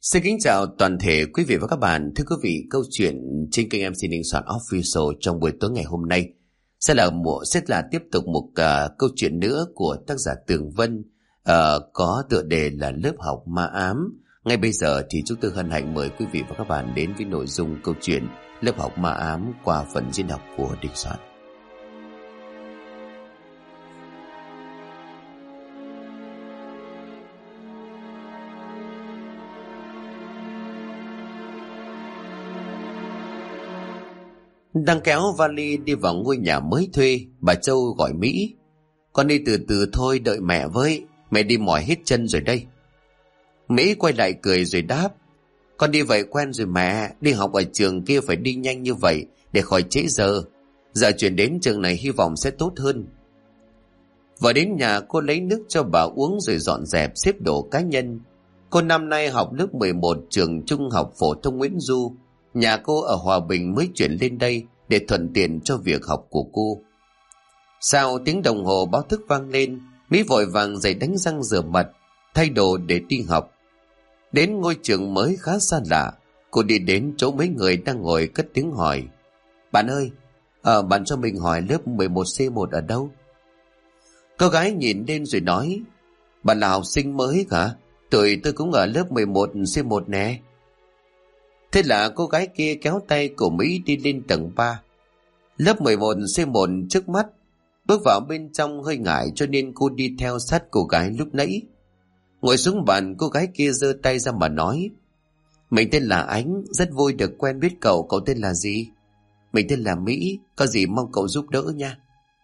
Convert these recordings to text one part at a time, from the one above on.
Xin kính chào toàn thể quý vị và các bạn. Thưa quý vị, câu chuyện trên kênh MC Ninh Soạn Official trong buổi tối ngày hôm nay sẽ là tiếp tục một câu chuyện nữa của tác giả Tường Vân, có tựa đề là Lớp học ma ám. Ngay bây giờ thì chúng tôi hân hạnh mời quý vị và các bạn đến với nội dung câu chuyện Lớp học ma ám qua phần diễn đọc của Đình Soạn. Đang kéo vali đi vào ngôi nhà mới thuê, bà Châu gọi Mỹ. Con đi từ từ thôi, đợi mẹ với, mẹ đi mỏi hết chân rồi đây. Mỹ quay lại cười rồi đáp: Con đi vậy quen rồi mẹ, đi học ở trường kia phải đi nhanh như vậy để khỏi trễ giờ. Giờ chuyển đến trường này hy vọng sẽ tốt hơn. Vừa đến nhà, cô lấy nước cho bà uống rồi dọn dẹp xếp đồ cá nhân. Cô năm nay học lớp 11 trường Trung học phổ thông Nguyễn Du. Nhà cô ở Hòa Bình mới chuyển lên đây để thuận tiện cho việc học của cô. Sau tiếng đồng hồ báo thức vang lên, Mỹ vội vàng dậy đánh răng rửa mặt, thay đồ để đi học. Đến ngôi trường mới khá xa lạ, cô đi đến chỗ mấy người đang ngồi cất tiếng hỏi: Bạn ơi, bạn cho mình hỏi lớp 11C1 ở đâu? Cô gái nhìn lên rồi nói: Bạn là học sinh mới hả? Tôi cũng ở lớp 11C1 nè. Thế là cô gái kia kéo tay của Mỹ đi lên tầng 3. Lớp 11C1 trước mắt. Bước vào bên trong hơi ngại cho nên cô đi theo sát cô gái lúc nãy. Ngồi xuống bàn, cô gái kia giơ tay ra mà nói: Mình tên là Ánh, rất vui được quen biết cậu. Cậu tên là gì? Mình tên là Mỹ, có gì mong cậu giúp đỡ nha.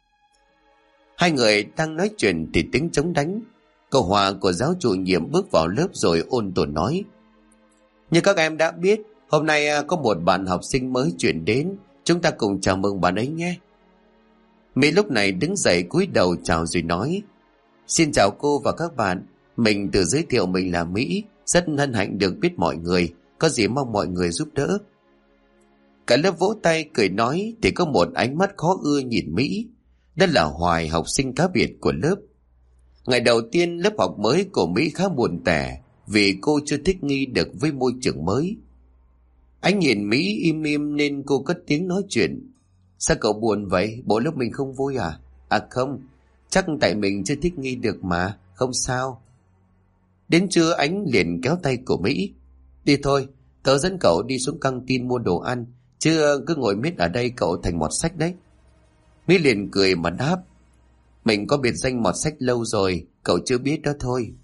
Hai người đang nói chuyện thì tiếng trống đánh. Cậu Hòa của giáo chủ nhiệm bước vào lớp rồi ôn tồn nói: Như các em đã biết, hôm nay có một bạn học sinh mới chuyển đến, chúng ta cùng chào mừng bạn ấy nhé. Mỹ lúc này đứng dậy cúi đầu chào rồi nói: Xin chào cô và các bạn, mình tự giới thiệu mình là Mỹ, rất hân hạnh được biết mọi người, có gì mong mọi người giúp đỡ. Cả lớp vỗ tay cười nói thì có một ánh mắt khó ưa nhìn Mỹ. Đó là Hoài, học sinh cá biệt của lớp. Ngày đầu tiên lớp học mới của Mỹ khá buồn tẻ vì cô chưa thích nghi được với môi trường mới. Anh nhìn Mỹ im im nên cô cất tiếng nói chuyện: Sao cậu buồn vậy? Bộ lớp mình không vui à? À không, chắc tại mình chưa thích nghi được mà, không sao. Đến trưa anh liền kéo tay của Mỹ: Đi thôi, tớ dẫn cậu đi xuống căng tin mua đồ ăn, chứ cứ ngồi miết ở đây cậu thành mọt sách đấy. Mỹ liền cười mà đáp: Mình có biệt danh mọt sách lâu rồi, cậu chưa biết đó thôi.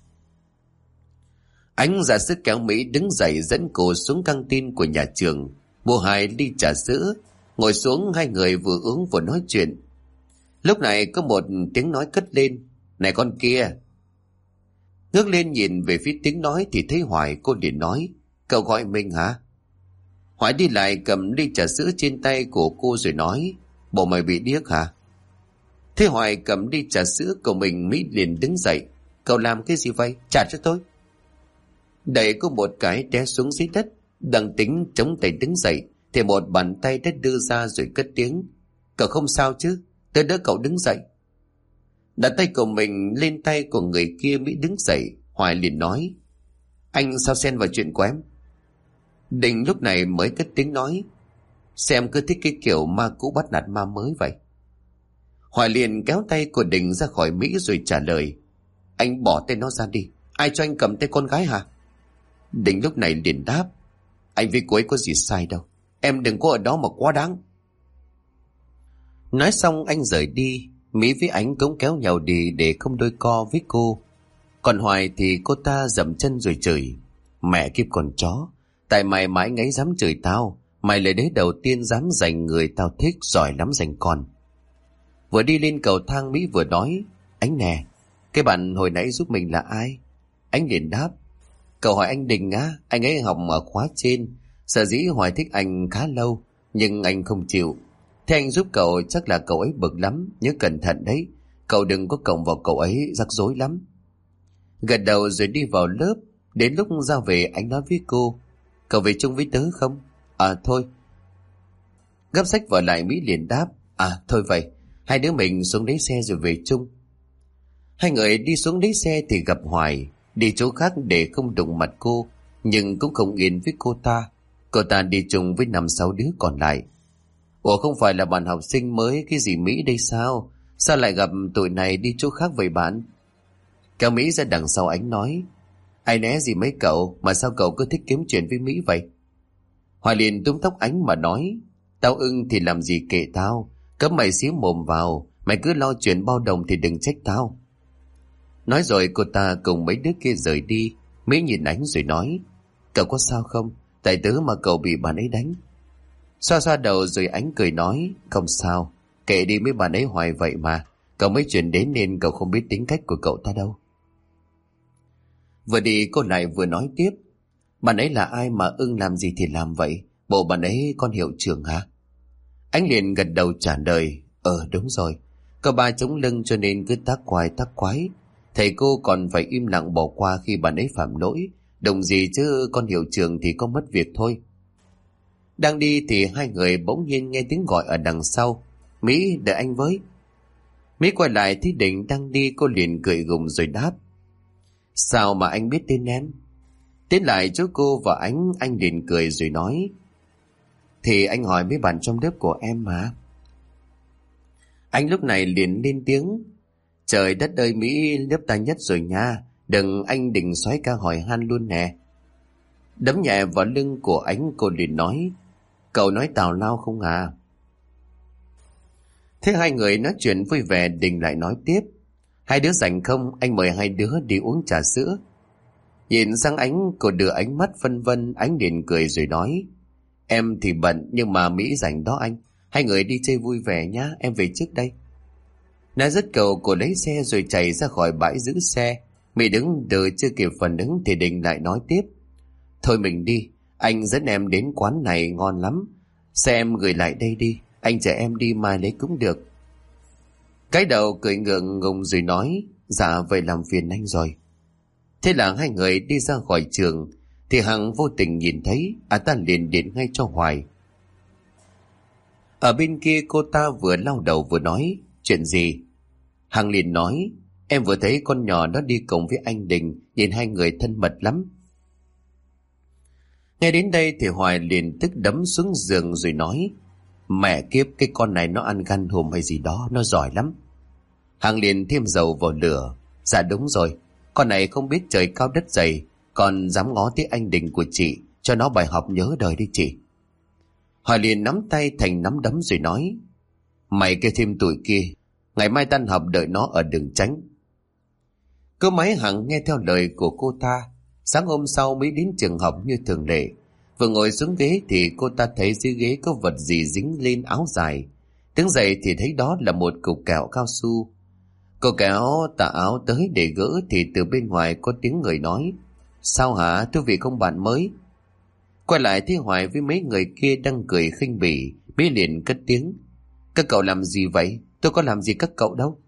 Anh ra sức kéo Mỹ đứng dậy dẫn cô xuống căng tin của nhà trường, mua 2 ly trà sữa. Ngồi xuống, hai người vừa uống vừa nói chuyện. Lúc này có một tiếng nói cất lên: Này con kia! Ngước lên nhìn về phía tiếng nói thì thấy Hoài. Cô liền nói: Cậu gọi mình hả? Hoài đi lại cầm ly trà sữa trên tay của cô rồi nói: Bộ mày bị điếc hả? Thế Hoài cầm ly trà sữa của mình, Mỹ liền đứng dậy: Cậu làm cái gì vậy? Trả cho tôi. Đẩy cô một cái té xuống dưới đất. Đang tính chống tay đứng dậy thì một bàn tay đã đưa ra rồi cất tiếng: Cậu không sao chứ? Tôi đỡ cậu đứng dậy. Đặt tay của mình lên tay của người kia, Mỹ đứng dậy. Hoài liền nói: Anh sao xen vào chuyện của em? Đình lúc này mới cất tiếng nói: Xem cứ thích cái kiểu ma cũ bắt nạt ma mới vậy. Hoài liền kéo tay của Đình ra khỏi Mỹ rồi trả lời: Anh bỏ tay nó ra đi. Ai cho anh cầm tay con gái hả? Đình lúc này liền đáp: Anh với cô ấy có gì sai đâu, em đừng có ở đó mà quá đáng. Nói xong anh rời đi. Mỹ với Ánh cũng kéo nhau đi để không đôi co với cô. Còn Hoài thì cô ta dậm chân rồi chửi: Mẹ kiếp con chó, tại mày mãi ngấy dám chửi tao. Mày là đứa đầu tiên dám giành người tao thích, giỏi lắm giành con. Vừa đi lên cầu thang, Mỹ vừa nói: Ánh nè, cái bạn hồi nãy giúp mình là ai? Ánh liền đáp: Cậu hỏi anh Đình á, anh ấy học ở khóa trên. Sở dĩ Hoài thích anh khá lâu, nhưng anh không chịu. Thế anh giúp cậu chắc là cậu ấy bực lắm, nhớ cẩn thận đấy. Cậu đừng có cộng vào cậu ấy, rắc rối lắm. Gật đầu rồi đi vào lớp. Đến lúc ra về anh nói với cô: Cậu về chung với tớ không? À thôi. Gấp sách vở lại, Mỹ liền đáp: À thôi vậy, hai đứa mình xuống lấy xe rồi về chung. Hai người đi xuống lấy xe thì gặp Hoài đi chỗ khác để không đụng mặt cô. nhưng cũng không yên với cô ta. Cô ta đi chung với 5-6 đứa còn lại. Ủa không phải là bạn học sinh mới cái gì Mỹ đây sao? Sao lại gặp tụi này đi chỗ khác vậy bạn? Kéo Mỹ ra đằng sau Ánh nói, ai né gì mấy cậu mà sao cậu cứ thích kiếm chuyện với Mỹ vậy? Hoài liền túm tóc Ánh mà nói, tao ưng thì làm gì kệ tao, cấm mày xíu mồm vào, mày cứ lo chuyện bao đồng thì đừng trách tao. Nói rồi cô ta cùng mấy đứa kia rời đi. Mỹ nhìn Ánh rồi nói, cậu có sao không? Tại tớ mà cậu bị bạn ấy đánh. Xoa xoa đầu rồi Ánh cười nói, không sao, kệ đi mấy bạn ấy hoài vậy mà. Cậu mới chuyển đến nên cậu không biết tính cách của cậu ta đâu. Vừa đi cô lại vừa nói tiếp, bạn ấy là ai mà ưng làm gì thì làm vậy? Bộ bạn ấy con hiệu trưởng hả? Ánh liền gật đầu trả lời, đúng rồi, có ba chống lưng cho nên cứ tác quái tác quái. Thầy cô còn phải im lặng bỏ qua khi bạn ấy phạm lỗi. Đồng gì chứ con hiệu trưởng thì có mất việc thôi. Đang đi thì hai người bỗng nhiên nghe tiếng gọi ở đằng sau, Mỹ đợi anh với. Mỹ quay lại thấy Định đang đi, cô liền cười gùng rồi đáp, sao mà anh biết tên em? Tiến lại chỗ cô và anh liền cười rồi nói, thì anh hỏi mấy bạn trong lớp của em mà. Anh lúc này liền lên tiếng, trời đất ơi Mỹ lớp ta nhất rồi nha, đừng anh định xoáy ca hỏi han luôn nè. Đấm nhẹ vào lưng của anh, cô liền nói, cậu nói tào lao không à? Thế hai người nói chuyện vui vẻ, Đình lại nói tiếp, hai đứa rảnh không, anh mời hai đứa đi uống trà sữa. Nhìn sang Ánh, cô đưa ánh mắt phân vân. Ánh liền cười rồi nói, em thì bận nhưng mà Mỹ rảnh đó anh, hai người đi chơi vui vẻ nhá, em về trước đây. Nói dứt câu cô lấy xe rồi chạy ra khỏi bãi giữ xe. Mỹ đứng đợi chưa kịp phản ứng thì Đình lại nói tiếp, thôi mình đi, anh dẫn em đến quán này ngon lắm, xe em gửi lại đây đi, anh chở em đi mai lấy cũng được. Cái đầu cười ngượng ngùng rồi nói, dạ vậy làm phiền anh rồi. Thế là hai người đi ra khỏi trường thì Hằng vô tình nhìn thấy, ta liền điện ngay cho Hoài. Ở bên kia cô ta vừa lau đầu vừa nói, chuyện gì? Hằng liền nói, em vừa thấy con nhỏ đó đi cùng với anh Đình, nhìn hai người thân mật lắm. Nghe đến đây thì Hoài liền tức đấm xuống giường rồi nói, mẹ kiếp, cái con này nó ăn gan hùm hay gì đó, nó giỏi lắm. Hằng liền thêm dầu vào lửa, dạ đúng rồi, con này không biết trời cao đất dày, còn dám ngó tới anh Đình của chị, cho nó bài học nhớ đời đi chị. Hoài liền nắm tay thành nắm đấm rồi nói, mày kêu thêm tụi kia, ngày mai tan học đợi nó ở đường tránh. Cô máy Hằng nghe theo lời của cô ta. Sáng hôm sau mới đến trường học như thường lệ. Vừa ngồi xuống ghế thì cô ta thấy dưới ghế có vật gì dính lên áo dài. Đứng dậy thì thấy đó là một cục kẹo cao su. Cô kéo tà áo tới để gỡ thì từ bên ngoài có tiếng người nói, sao hả, thưa vị không bạn mới? Quay lại thấy Hoài với mấy người kia đang cười khinh bỉ. Mỹ liền cất tiếng, các cậu làm gì vậy? Tôi có làm gì các cậu đâu.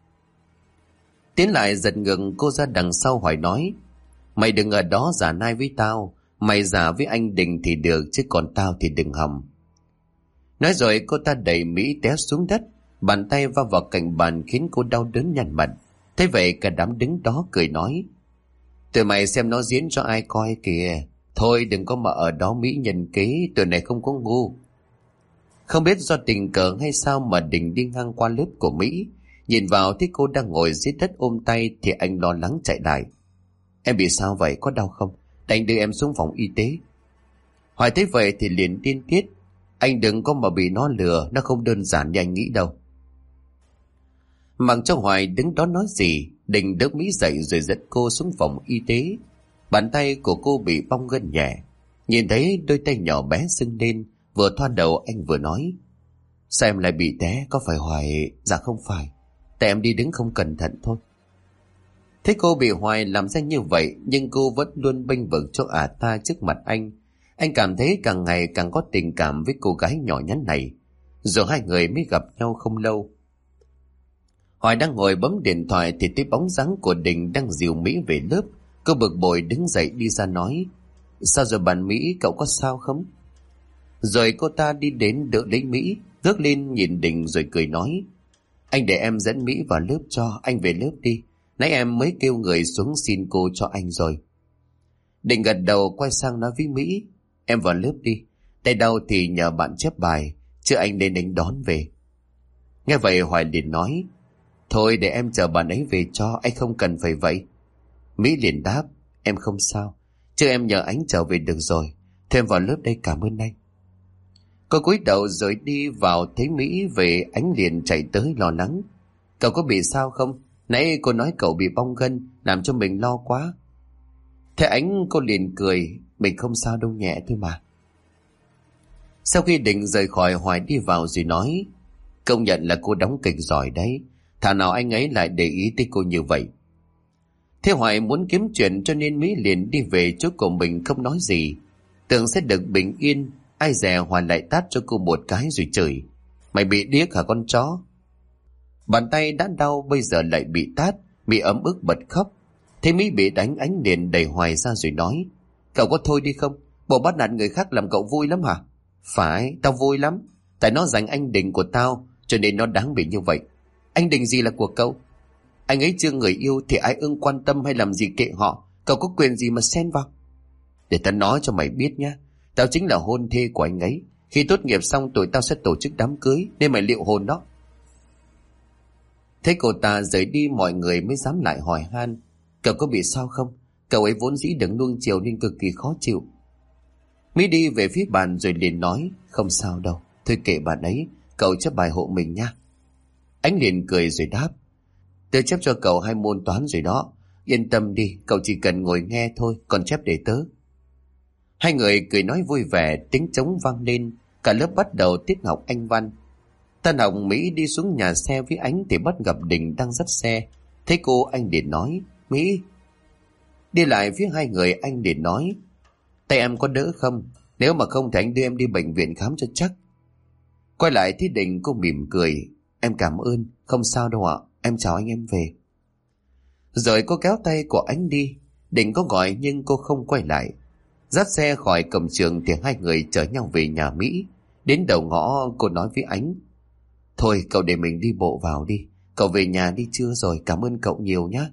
Tiến lại giật ngừng cô ra đằng sau Hoài nói, mày đừng ở đó giả nai với tao, mày giả với anh Đình thì được, chứ còn tao thì đừng hòng. Nói rồi cô ta đẩy Mỹ té xuống đất, bàn tay va vào cạnh bàn khiến cô đau đớn nhăn mặt. Thế vậy cả đám đứng đó cười nói, tụi mày xem nó diễn cho ai coi kìa, thôi đừng có mà ở đó Mỹ nhân kế, tụi này không có ngu. Không biết do tình cờ hay sao mà Đình đi ngang qua lớp của Mỹ, nhìn vào thấy cô đang ngồi dưới đất ôm tay thì anh lo lắng chạy lại. Em bị sao vậy, có đau không? Đành đưa em xuống phòng y tế. Hoài thấy vậy thì liền điên tiết, anh đừng có mà bị nó lừa, nó không đơn giản như anh nghĩ đâu. Mặc cho Hoài đứng đó nói gì, Đình đỡ Mỹ dậy rồi dẫn cô xuống phòng y tế. Bàn tay của cô bị bong gân nhẹ, nhìn thấy đôi tay nhỏ bé sưng lên. Vừa thoa đầu anh vừa nói, sao em lại bị té, có phải Hoài? Dạ không phải, tại em đi đứng không cẩn thận thôi. Thế cô bị Hoài làm ra như vậy, nhưng cô vẫn luôn bênh vực cho ta trước mặt anh. Anh cảm thấy càng ngày càng có tình cảm với cô gái nhỏ nhắn này. Rồi hai người mới gặp nhau không lâu. Hoài đang ngồi bấm điện thoại thì thấy bóng dáng của Đình đang dìu Mỹ về lớp. Cô bực bội đứng dậy đi ra nói, sao rồi bạn Mỹ, cậu có sao không? Rồi cô ta đi đến đỡ lấy Mỹ, ngước lên nhìn Đình rồi cười nói, anh để em dẫn Mỹ vào lớp cho, anh về lớp đi. Nãy em mới kêu người xuống xin cô cho anh rồi. Định gật đầu quay sang nói với Mỹ: Em vào lớp đi, tay đau thì nhờ bạn chép bài, chứ anh nên đánh đón về. Nghe vậy Hoài liền nói: Thôi để em chờ bạn ấy về cho, anh không cần phải vậy. Mỹ liền đáp: Em không sao, chứ em nhờ anh trở về được rồi. Thêm vào lớp đây, cảm ơn anh. Cô cúi đầu rồi đi vào, thấy Mỹ về anh liền chạy tới lo lắng: Cậu có bị sao không? Nãy cô nói cậu bị bong gân, làm cho mình lo quá. Thế anh, cô liền cười: Mình không sao đâu, nhẹ thôi mà. Sau khi định rời khỏi, Hoài đi vào rồi nói: Công nhận là cô đóng kịch giỏi đấy, thảo nào anh ấy lại để ý tới cô như vậy. Thế Hoài muốn kiếm chuyện cho nên Mỹ liền đi về chỗ của mình không nói gì, tưởng sẽ được bình yên. Ai dè Hoài lại tát cho cô một cái rồi chửi: Mày bị điếc hả con chó? Bàn tay đã đau bây giờ lại bị tát, Mỹ ấm ức bật khóc. Thế Mỹ bị đánh, ánh liền đẩy Hoài ra rồi nói: Cậu có thôi đi không? Bộ bắt nạt người khác làm cậu vui lắm hả? Phải, tao vui lắm. Tại nó giành anh Đình của tao, cho nên nó đáng bị như vậy. Anh Đình gì là của cậu? Anh ấy chưa người yêu thì ai ưng quan tâm hay làm gì kệ họ, cậu có quyền gì mà xen vào? Để tao nói cho mày biết nhá, tao chính là hôn thê của anh ấy. Khi tốt nghiệp xong tụi tao sẽ tổ chức đám cưới, nên mày liệu hôn đó. Thấy cô ta rời đi, mọi người mới dám lại hỏi han: Cậu có bị sao không? Cậu ấy vốn dĩ được nuông chiều nên cực kỳ khó chịu. Mỹ đi về phía bàn rồi liền nói: Không sao đâu, thôi kệ bạn ấy, cậu chép bài hộ mình nha. Anh liền cười rồi đáp: Tớ chép cho cậu 2 môn toán rồi đó, yên tâm đi, cậu chỉ cần ngồi nghe thôi, còn chép để tớ. Hai người cười nói vui vẻ, tiếng trống vang lên, cả lớp bắt đầu tiết học Anh văn. Tan học, Mỹ đi xuống nhà xe với Ánh thì bắt gặp Đình đang dắt xe. Thấy cô, anh liền nói: Mỹ. Đi lại phía hai người, anh liền nói: Tay em có đỡ không? Nếu mà không thì anh đưa em đi bệnh viện khám cho chắc. Quay lại thấy Đình, cô mỉm cười: Em cảm ơn, không sao đâu ạ, em chào anh, em về. Rồi cô kéo tay của Ánh đi. Đình có gọi nhưng cô không quay lại. Dắt xe khỏi cổng trường thì hai người chở nhau về nhà Mỹ. Đến đầu ngõ, cô nói với Ánh: Thôi cậu để mình đi bộ vào đi, cậu về nhà đi trưa rồi, cảm ơn cậu nhiều nhé.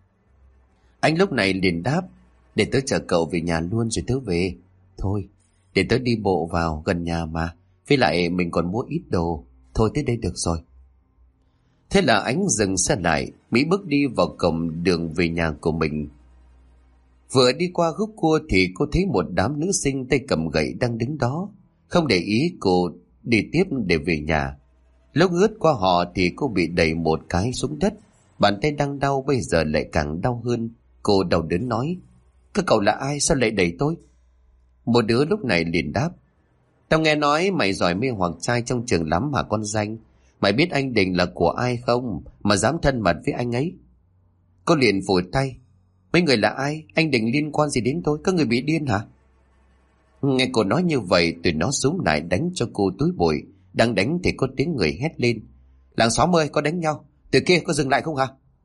Anh lúc này liền đáp: Để tớ chở cậu về nhà luôn rồi tớ về. Thôi, để tớ đi bộ vào, gần nhà mà, với lại mình còn mua ít đồ. Thôi tới đây được rồi. Thế là Ánh dừng xe lại. Mỹ bước đi vào cổng đường về nhà của mình. Vừa đi qua khúc cua thì cô thấy một đám nữ sinh tay cầm gậy đang đứng đó. Không để ý, cô đi tiếp để về nhà. Lúc lướt qua họ thì cô bị đẩy một cái xuống đất. Bàn tay đang đau bây giờ lại càng đau hơn. Cô đau đớn nói: Các cậu là ai, sao lại đẩy tôi? Một đứa lúc này liền đáp: Tao nghe nói mày giỏi mê hoặc trai trong trường lắm hả con danh? Mày biết anh Đình là của ai không mà dám thân mật với anh ấy? Cô liền phủi tay: Mấy người là ai? Anh Đình liên quan gì đến tôi? Các người bị điên hả? Nghe cô nói như vậy, tụi nó xúm lại đánh cho cô túi bụi. Đang đánh thì có tiếng người hét lên: Làng xóm ơi, có đánh nhau, tụi kia có dừng lại không hả?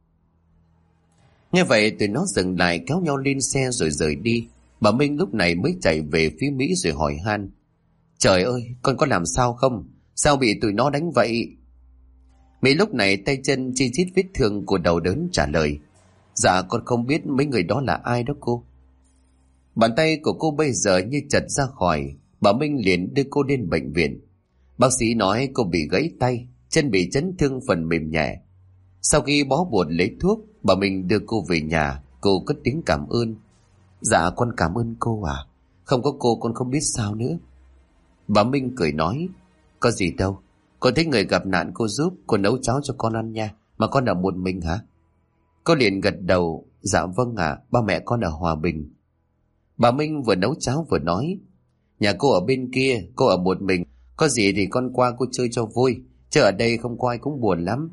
Nghe vậy tụi nó dừng lại, kéo nhau lên xe rồi rời đi. Bà Minh lúc này mới chạy về phía Mỹ rồi hỏi han: Trời ơi, con có làm sao không? Sao bị tụi nó đánh vậy? Mỹ lúc này tay chân chi chít vết thương của đầu đớn trả lời: Dạ con không biết mấy người đó là ai đó cô. Bàn tay của cô bây giờ như chật ra khỏi. Bà Minh liền đưa cô đến bệnh viện. Bác sĩ nói cô bị gãy tay, chân bị chấn thương phần mềm nhẹ. Sau khi bó bột lấy thuốc, bà Minh đưa cô về nhà. Cô cất tiếng cảm ơn: Dạ con cảm ơn cô à, không có cô con không biết sao nữa. Bà Minh cười nói: Có gì đâu, con thấy người gặp nạn cô giúp, cô nấu cháo cho con ăn nha. Mà con ở một mình hả? Cô liền gật đầu: Dạ vâng ạ, ba mẹ con ở Hòa Bình. Bà Minh vừa nấu cháo vừa nói: Nhà cô ở bên kia, cô ở một mình, có gì thì con qua cô chơi cho vui, chứ ở đây không có ai cũng buồn lắm.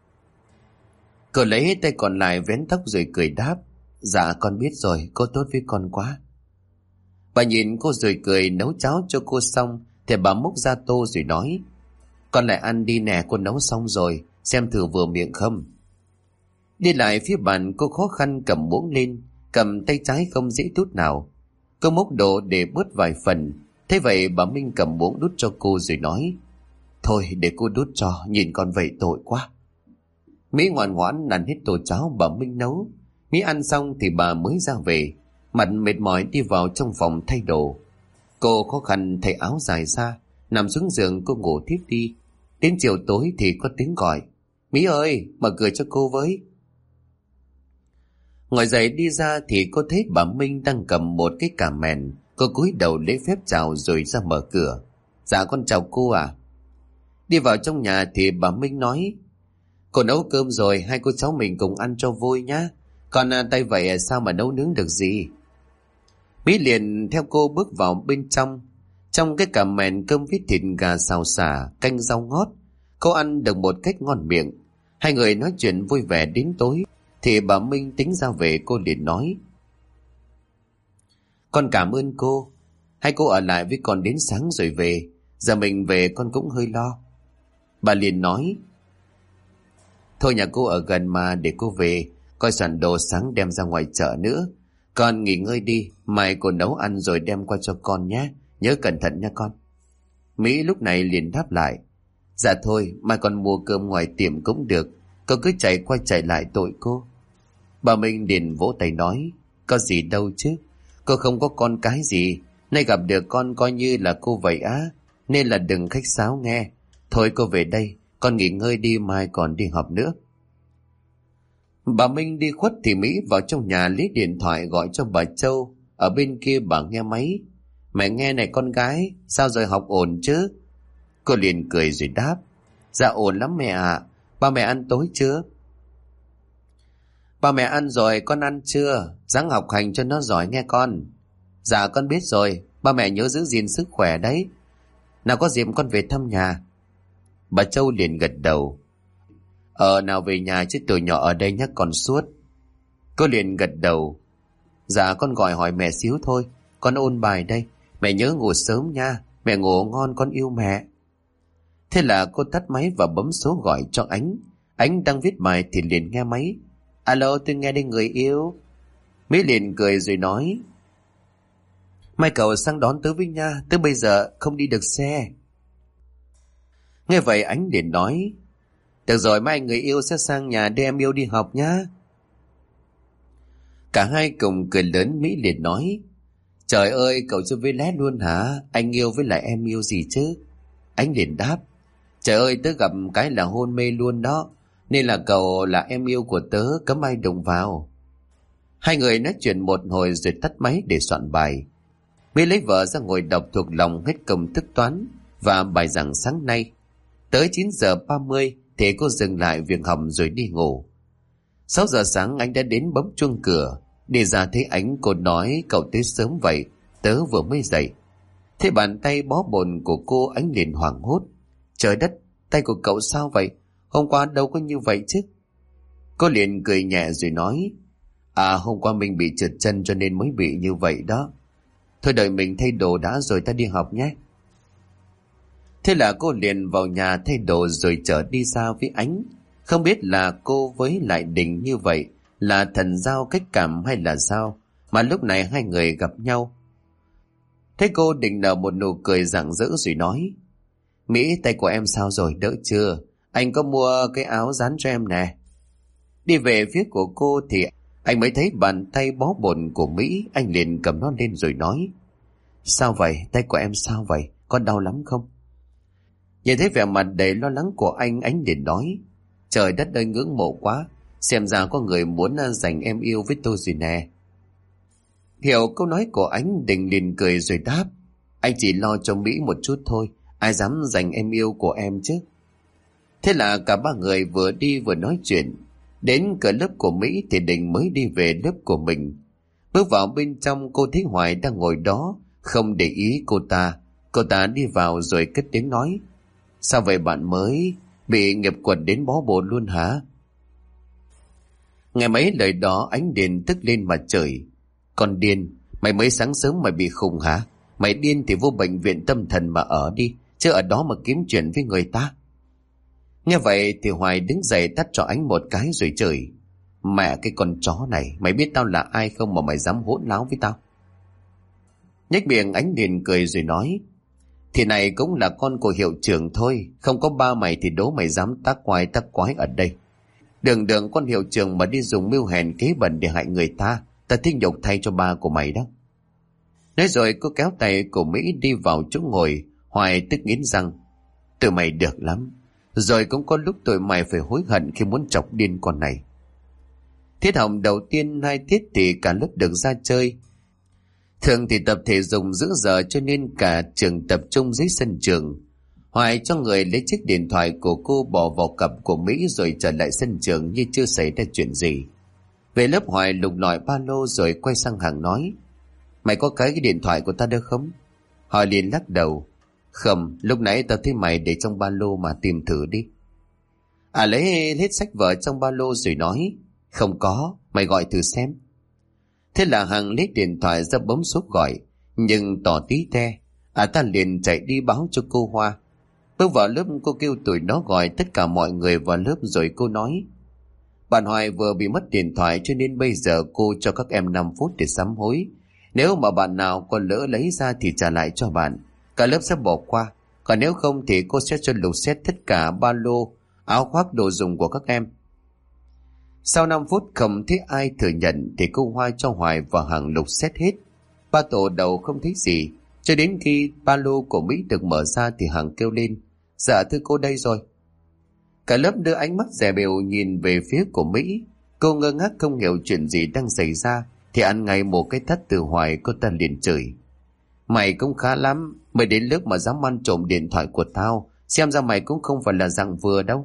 Cô lấy hết tay còn lại vén tóc rồi cười đáp: Dạ con biết rồi, cô tốt với con quá. Bà nhìn cô rồi cười, nấu cháo cho cô xong thì bà múc ra tô rồi nói: Con lại ăn đi nè, cô nấu xong rồi, xem thử vừa miệng không. Đi lại phía bàn, cô khó khăn cầm muỗng lên, cầm tay trái không dễ chút nào. Cô múc đồ để bớt vài phần. Thế vậy bà Minh cầm muỗng đút cho cô rồi nói: Thôi để cô đút cho, nhìn con vậy tội quá. Mỹ ngoan ngoãn ăn hết tô cháo bà Minh nấu. Mỹ ăn xong thì bà mới ra về. Mặt mệt mỏi đi vào trong phòng thay đồ. Cô khó khăn thay áo dài ra, nằm xuống giường cô ngủ thiếp đi. Đến chiều tối thì có tiếng gọi: Mỹ ơi, mở cửa cho cô với. Ngồi dậy đi ra thì cô thấy bà Minh đang cầm một cái cà mèn. Cô cúi đầu lễ phép chào rồi ra mở cửa. Dạ con chào cô ạ. Đi vào trong nhà thì bà Minh nói: Cô nấu cơm rồi, hai cô cháu mình cùng ăn cho vui nhá. Còn tay vậy sao mà nấu nướng được gì. Mỹ liền theo cô bước vào bên trong. Trong cái cà mèn cơm với thịt gà xào xả, canh rau ngót. Cô ăn được một cách ngon miệng. Hai người nói chuyện vui vẻ đến tối thì bà Minh tính ra về. Cô liền nói: Con cảm ơn cô. Hai cô ở lại với con đến sáng rồi về. Giờ mình về con cũng hơi lo. Bà liền nói: Thôi nhà cô ở gần mà, để cô về coi soạn đồ sáng đem ra ngoài chợ nữa. Con nghỉ ngơi đi, mai cô nấu ăn rồi đem qua cho con nhé. Nhớ cẩn thận nha con. Mỹ lúc này liền đáp lại: Dạ thôi, mai con mua cơm ngoài tiệm cũng được. Cô cứ chạy qua chạy lại tội cô. Bà Minh liền vỗ tay nói: Có gì đâu chứ, cô không có con cái gì. Nay gặp được con coi như là cô vậy á, nên là đừng khách sáo nghe. Thôi cô về đây, con nghỉ ngơi đi, mai còn đi học nữa. Bà Minh đi khuất thì Mỹ vào trong nhà lấy điện thoại gọi cho bà Châu. Ở bên kia bà nghe máy: Mẹ nghe này con gái, sao rồi, học ổn chứ? Cô liền cười rồi đáp: Dạ ổn lắm mẹ ạ. Ba mẹ ăn tối chưa? Ba mẹ ăn rồi, con ăn chưa? Ráng học hành cho nó giỏi nghe con. Dạ con biết rồi, ba mẹ nhớ giữ gìn sức khỏe đấy. Nào có dịp con về thăm nhà. Bà Châu liền gật đầu: Nào về nhà chứ từ nhỏ ở đây nhắc con suốt. Cô liền gật đầu: Dạ con gọi hỏi mẹ xíu thôi, con ôn bài đây. Mẹ nhớ ngủ sớm nha, mẹ ngủ ngon, con yêu mẹ. Thế là cô tắt máy và bấm số gọi cho Ánh. Ánh đang viết bài thì liền nghe máy: Alo, tôi nghe đây người yêu. Mỹ liền cười rồi nói: Mai cậu sang đón tớ với nha, tớ bây giờ không đi được xe. Nghe vậy Ánh liền nói: Được rồi, mai người yêu sẽ sang nhà đưa em yêu đi học nhá. Cả hai cùng cười lớn. Mỹ liền nói: Trời ơi, cậu chơi với lé luôn hả? Anh yêu với lại em yêu gì chứ? Ánh liền đáp: Trời ơi, tớ gặp cái là hôn mê luôn đó. Nên là cậu là em yêu của tớ, cấm ai đụng vào. Hai người nói chuyện một hồi rồi tắt máy để soạn bài. Mỹ lấy vợ ra ngồi đọc thuộc lòng hết công thức toán và bài giảng sáng nay. Tới 9:30 thì cô dừng lại việc học rồi đi ngủ. 6 giờ sáng anh đã đến bấm chuông cửa. Đi ra thấy Ánh, cô nói: Cậu tới sớm vậy, tớ vừa mới dậy. Thế bàn tay bó bồn của cô, Ánh liền hoảng hốt: Trời đất, tay của cậu sao vậy? Hôm qua đâu có như vậy chứ. Cô liền cười nhẹ rồi nói: Hôm qua mình bị trượt chân cho nên mới bị như vậy đó. Thôi đợi mình thay đồ đã rồi ta đi học nhé. Thế là cô liền vào nhà thay đồ rồi chở đi ra với Ánh. Không biết là cô với lại Đình như vậy là thần giao cách cảm hay là sao mà lúc này hai người gặp nhau. Thế cô Đình nở một nụ cười rạng rỡ rồi nói: Mỹ, tay của em sao rồi, đỡ chưa? Anh có mua cái áo dán cho em nè. Đi về phía của cô thì anh mới thấy bàn tay bó bồn của Mỹ. Anh liền cầm nó lên rồi nói: Sao vậy, tay của em sao vậy, có đau lắm không? Nhìn thấy vẻ mặt đầy lo lắng của anh, Ánh liền nói: Trời đất ơi, ngưỡng mộ quá. Xem ra có người muốn giành em yêu với tôi rồi nè. Hiểu câu nói của Ánh, Đình liền cười rồi đáp: Anh chỉ lo cho Mỹ một chút thôi, ai dám giành em yêu của em chứ. Thế là cả ba người vừa đi vừa nói chuyện. Đến cửa lớp của Mỹ thì Đình mới đi về lớp của mình. Bước vào bên trong, cô thấy Hoài đang ngồi đó, không để ý cô ta. Cô ta đi vào rồi cất tiếng nói: Sao vậy bạn mới? Bị nghiệp quật đến bó bồn luôn hả? Nghe mấy lời đó, Ánh liền tức lên mà chửi: Con điên, mày mới sáng sớm mày bị khùng hả? Mày điên thì vô bệnh viện tâm thần mà ở đi, chứ ở đó mà kiếm chuyện với người ta. Nghe vậy thì Hoài đứng dậy tát cho Ánh một cái rồi chửi: Mẹ cái con chó này, mày biết tao là ai không mà mày dám hỗn láo với tao? Nhếch miệng, Ánh liền cười rồi nói: Thì này cũng là con của hiệu trưởng thôi, không có ba mày thì đố mày dám tác quái ở đây. Đường đường con hiệu trưởng mà đi dùng mưu hèn kế bẩn để hại người ta, ta thích nhục thay cho ba của mày đó. Nói rồi cô kéo tay của Mỹ đi vào chỗ ngồi. Hoài tức nghiến răng. Tụi mày được lắm. Rồi cũng có lúc tụi mày phải hối hận khi muốn chọc điên con này. Tiết học đầu tiên 2 tiết thì cả lớp được ra chơi. Thường thì tập thể dục giữa giờ cho nên cả trường tập trung dưới sân trường. Hoài cho người lấy chiếc điện thoại của cô bỏ vào cặp của Mỹ rồi trở lại sân trường như chưa xảy ra chuyện gì. Về lớp Hoài lục lọi ba lô rồi quay sang Hằng nói. Mày có cái điện thoại của ta được không? Hoài liền lắc đầu. Không, lúc nãy tao thấy mày để trong ba lô mà tìm thử đi. Lấy hết sách vở trong ba lô rồi nói. Không có, mày gọi thử xem. Thế là Hằng lấy điện thoại ra bấm số gọi, nhưng tỏ tí te. Ta liền chạy đi báo cho cô Hoa. Bước vào lớp cô kêu tụi nó gọi tất cả mọi người vào lớp rồi cô nói. Bạn Hoài vừa bị mất điện thoại cho nên bây giờ cô cho các em 5 phút để sám hối. Nếu mà bạn nào còn lỡ lấy ra thì trả lại cho bạn. Cả lớp sẽ bỏ qua. Còn nếu không thì cô sẽ cho lục xét tất cả ba lô, áo khoác đồ dùng của các em. Sau 5 phút không thấy ai thừa nhận thì cô Hoa cho Hoài và Hằng lục xét hết. Ba tổ đầu không thấy gì. Cho đến khi ba lô của Mỹ được mở ra thì Hằng kêu lên. Dạ thưa cô đây rồi. Cả lớp đưa ánh mắt dè bèo nhìn về phía của Mỹ. Cô ngơ ngác không hiểu chuyện gì đang xảy ra thì ăn ngay một cái tát từ Hoài. Cô ta liền chửi. Mày cũng khá lắm. Mày đến lớp mà dám ăn trộm điện thoại của tao. Xem ra mày cũng không phải là dạng vừa đâu.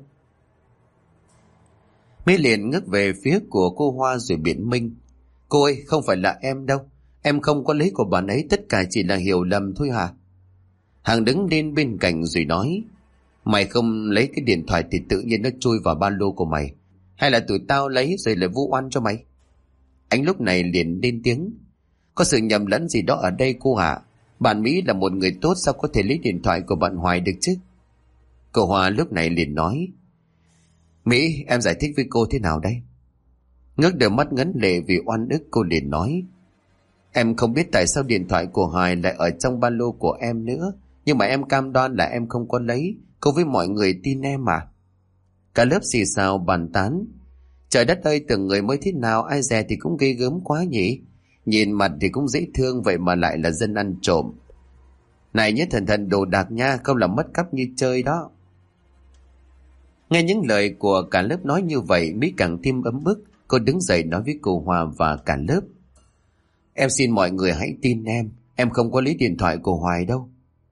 Mỹ liền ngước về phía của cô Hoa rồi biện minh. Cô ơi, không phải là em đâu. Em không có lấy của bạn ấy, tất cả chỉ là hiểu lầm thôi hả? Hằng đứng lên bên cạnh rồi nói. Mày không lấy cái điện thoại thì tự nhiên nó chui vào ba lô của mày. Hay là tụi tao lấy rồi lại vu oan cho mày? Anh lúc này liền lên tiếng. Có sự nhầm lẫn gì đó ở đây cô hả? Bạn Mỹ là một người tốt, sao có thể lấy điện thoại của bạn Hoài được chứ? Cô Hoa lúc này liền nói. Mỹ, em giải thích với cô thế nào đây? Ngước đôi mắt ngấn lệ vì oan ức, cô liền nói. Em không biết tại sao điện thoại của Hoài lại ở trong ba lô của em nữa. Nhưng mà em cam đoan là em không có lấy. Cô với mọi người tin em mà. Cả lớp xì xào bàn tán. Trời đất ơi, từng người mới thế nào, ai dè thì cũng ghê gớm quá nhỉ. Nhìn mặt thì cũng dễ thương, vậy mà lại là dân ăn trộm. Này nhớ thần thần đồ đạc nha, không làm mất cắp như chơi đó. Nghe những lời của cả lớp nói như vậy, Mỹ càng thêm ấm ức. Cô đứng dậy nói với cô Hoa và cả lớp. Em xin mọi người hãy tin em không có lấy điện thoại của Hoài đâu.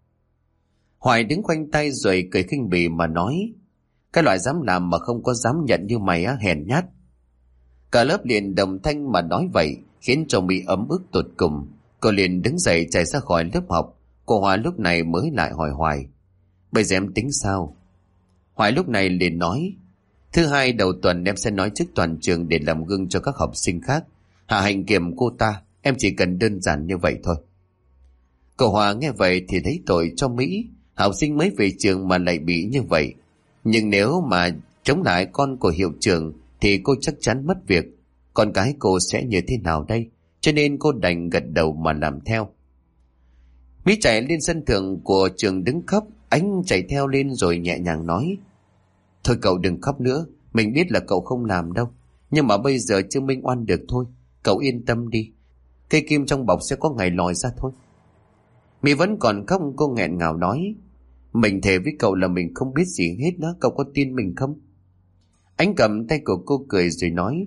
Hoài đứng khoanh tay rồi cười khinh bỉ mà nói. Cái loại dám làm mà không có dám nhận như mày á, hèn nhát. Cả lớp liền đồng thanh mà nói vậy, khiến cho Mỹ ấm ức tột cùng. Cô liền đứng dậy chạy ra khỏi lớp học. Cô Hoa lúc này mới lại hỏi Hoài. Bây giờ em tính sao? Hoài lúc này liền nói. Thứ hai đầu tuần em sẽ nói trước toàn trường để làm gương cho các học sinh khác. Hạ hành kiểm cô ta, em chỉ cần đơn giản như vậy thôi. Cô Hoa nghe vậy thì thấy tội cho Mỹ. Học sinh mới về trường mà lại bị như vậy. Nhưng nếu mà chống lại con của hiệu trưởng thì cô chắc chắn mất việc. Con cái cô sẽ như thế nào đây? Cho nên cô đành gật đầu mà làm theo. Mỹ chạy lên sân thượng của trường đứng khóc. Anh chạy theo lên rồi nhẹ nhàng nói. Thôi cậu đừng khóc nữa. Mình biết là cậu không làm đâu. Nhưng mà bây giờ chưa minh oan được thôi. Cậu yên tâm đi. Cây kim trong bọc sẽ có ngày lòi ra thôi. Mỹ vẫn còn khóc, cô nghẹn ngào nói. Mình thề với cậu là mình không biết gì hết đó. Cậu có tin mình không? Anh cầm tay của cô cười rồi nói.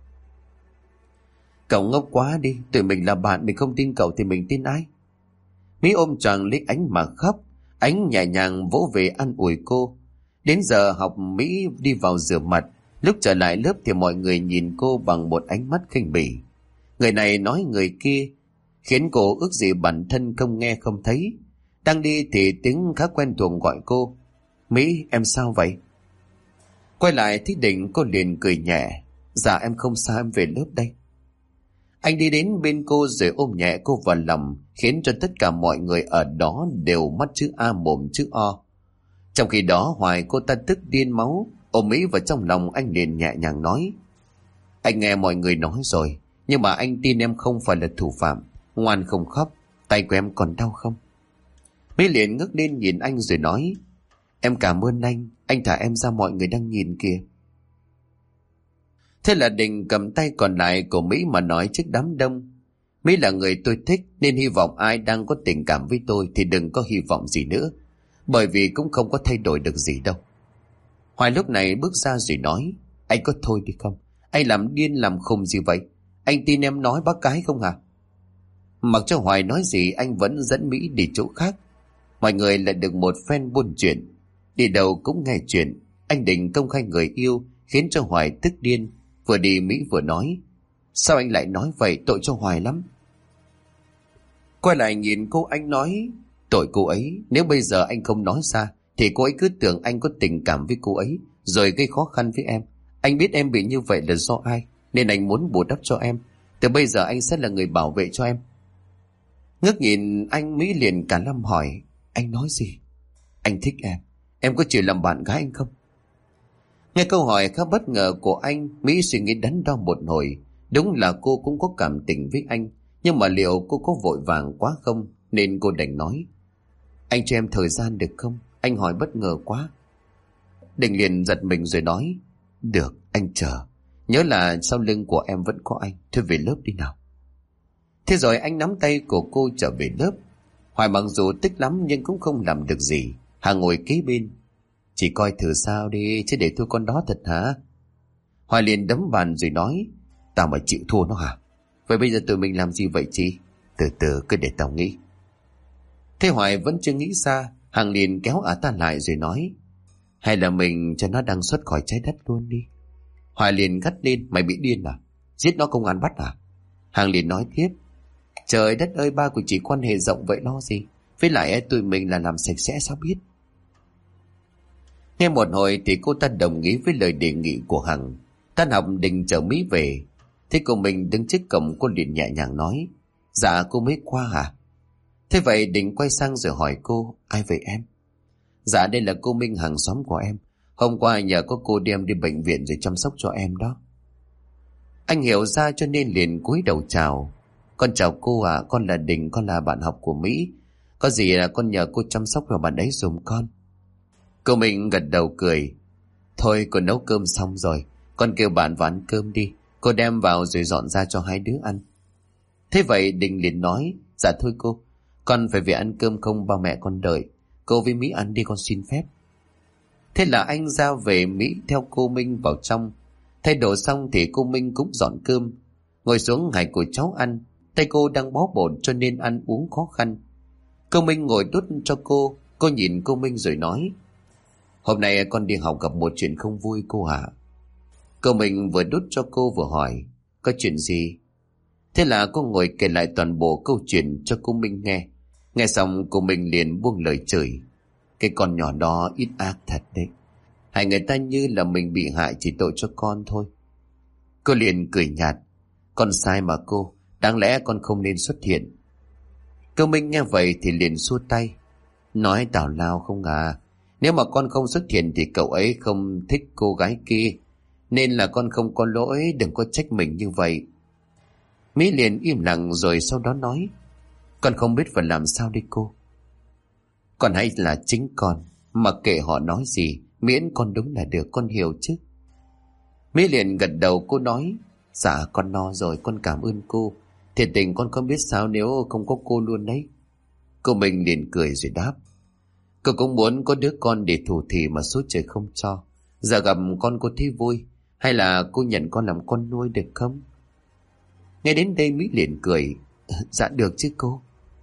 Cậu ngốc quá đi. Tụi mình là bạn, mình không tin cậu thì mình tin ai? Mỹ ôm choàng lấy Ánh mà khóc. Ánh nhẹ nhàng vỗ về an ủi cô. Đến giờ học Mỹ đi vào rửa mặt. Lúc trở lại lớp thì mọi người nhìn cô bằng một ánh mắt khinh bỉ. Người này nói người kia, khiến cô ước gì bản thân không nghe không thấy. Đang đi thì tiếng khá quen thuộc gọi cô. Mỹ, em sao vậy? Quay lại thấy Định, cô liền cười nhẹ. Dạ em không sao, em về lớp đây. Anh đi đến bên cô rồi ôm nhẹ cô vào lòng, khiến cho tất cả mọi người ở đó đều mắt chữ A mồm chữ O. Trong khi đó Hoài cô ta tức điên máu, ôm Mỹ vào trong lòng. Anh liền nhẹ nhàng nói. Anh nghe mọi người nói rồi, nhưng mà anh tin em không phải là thủ phạm. Ngoan không khóc. Tay của em còn đau không? Mỹ liền ngước lên nhìn anh rồi nói. Em cảm ơn anh thả em ra, mọi người đang nhìn kìa. Thế là Đình cầm tay còn lại của Mỹ mà nói trước đám đông. Mỹ là người tôi thích, nên hy vọng ai đang có tình cảm với tôi thì đừng có hy vọng gì nữa, bởi vì cũng không có thay đổi được gì đâu. Hoài lúc này bước ra rồi nói, anh có thôi đi không? Anh làm điên làm khùng gì vậy? Anh tin em nói bác cái không hả? Mặc cho Hoài nói gì, anh vẫn dẫn Mỹ đi chỗ khác. Mọi người lại được một phen buôn chuyện. Đi đâu cũng nghe chuyện anh Đình công khai người yêu, khiến cho Hoài tức điên. Vừa đi Mỹ vừa nói, sao anh lại nói vậy, tội cho Hoài lắm. Quay lại nhìn cô, anh nói, tội cô ấy, nếu bây giờ anh không nói ra thì cô ấy cứ tưởng anh có tình cảm với cô ấy, rồi gây khó khăn với em. Anh biết em bị như vậy là do ai, nên anh muốn bù đắp cho em. Từ bây giờ anh sẽ là người bảo vệ cho em. Ngước nhìn anh, Mỹ liền cả lâm hỏi, anh nói gì? Anh thích em có chịu làm bạn gái anh không? Nghe câu hỏi khá bất ngờ của anh, Mỹ suy nghĩ đắn đo một hồi. Đúng là cô cũng có cảm tình với anh, nhưng mà liệu cô có vội vàng quá không, nên cô đành nói, anh cho em thời gian được không? Anh hỏi bất ngờ quá. Đình liền giật mình rồi nói, được, anh chờ. Nhớ là sau lưng của em vẫn có anh. Thôi về lớp đi nào. Thế rồi anh nắm tay của cô trở về lớp. Hoài mặc dù tức lắm nhưng cũng không làm được gì. Hà ngồi kế bên, chỉ coi thử sao đi, chứ để thua con đó thật hả? Hoài liền đấm bàn rồi nói, tao mà chịu thua nó hả? Vậy bây giờ tụi mình làm gì vậy chị? Từ từ cứ để tao nghĩ. Thế Hoài vẫn chưa nghĩ xa. Hằng liền kéo ta lại rồi nói, hay là mình cho nó đăng xuất khỏi trái đất luôn đi. Hoài liền gắt lên, mày bị điên à? Giết nó công an bắt à? Hằng liền nói tiếp, trời đất ơi, ba của chị quan hệ rộng vậy lo gì? Với lại tụi mình là làm sạch sẽ sao biết? Nghe một hồi thì cô ta đồng ý với lời đề nghị của Hằng. Tan học Đình chở Mỹ về. Thế cô mình đứng trước cổng, cô liền nhẹ nhàng nói, dạ cô mới qua hả? Thế vậy Đình quay sang rồi hỏi cô, ai vậy em? Dạ đây là cô Minh, hàng xóm của em. Hôm qua nhờ có cô đem đi bệnh viện rồi chăm sóc cho em đó. Anh hiểu ra cho nên liền cúi đầu chào. Con chào cô ạ, con là Đình, con là bạn học của Mỹ. Có gì là con nhờ cô chăm sóc vào bạn ấy giùm con. Cô Minh gật đầu cười. Thôi cô nấu cơm xong rồi, con kêu bạn vào ăn cơm đi. Cô đem vào rồi dọn ra cho hai đứa ăn. Thế vậy Đình liền nói, dạ thôi cô, con phải về ăn cơm không, ba mẹ con đợi. Cô với Mỹ ăn đi, con xin phép. Thế là anh ra về, Mỹ theo cô Minh vào trong. Thay đồ xong thì cô Minh cũng dọn cơm. Ngồi xuống hải của cháu ăn. Tay cô đang bó bột cho nên ăn uống khó khăn. Cô Minh ngồi đút cho cô. Cô nhìn cô Minh rồi nói, hôm nay con đi học gặp một chuyện không vui cô ạ. Cô Minh vừa đút cho cô vừa hỏi, có chuyện gì? Thế là cô ngồi kể lại toàn bộ câu chuyện cho cô Minh nghe. Nghe xong cô Minh liền buông lời chửi, cái con nhỏ đó ít ác thật đấy. Hại người ta như là mình bị hại, chỉ tội cho con thôi. Cô liền cười nhạt, con sai mà cô, đáng lẽ con không nên xuất hiện. Cô Minh nghe vậy thì liền xua tay, nói tào lao không à. Nếu mà con không xuất hiện thì cậu ấy không thích cô gái kia, nên là con không có lỗi, đừng có trách mình như vậy. Mỹ liền im lặng rồi sau đó nói, con không biết phải làm sao đây cô. Con hãy là chính con, mặc kệ họ nói gì, miễn con đúng là được, con hiểu chứ. Mỹ liền gật đầu, cô nói, dạ con no rồi, con cảm ơn cô. Thiệt tình con không biết sao nếu không có cô luôn đấy. Cô mình liền cười rồi đáp, cô cũng muốn có đứa con để thủ thỉ mà số trời không cho. Giờ gặp con cô thấy vui, hay là cô nhận con làm con nuôi được không? Nghe đến đây Mỹ liền cười, dạ được chứ cô.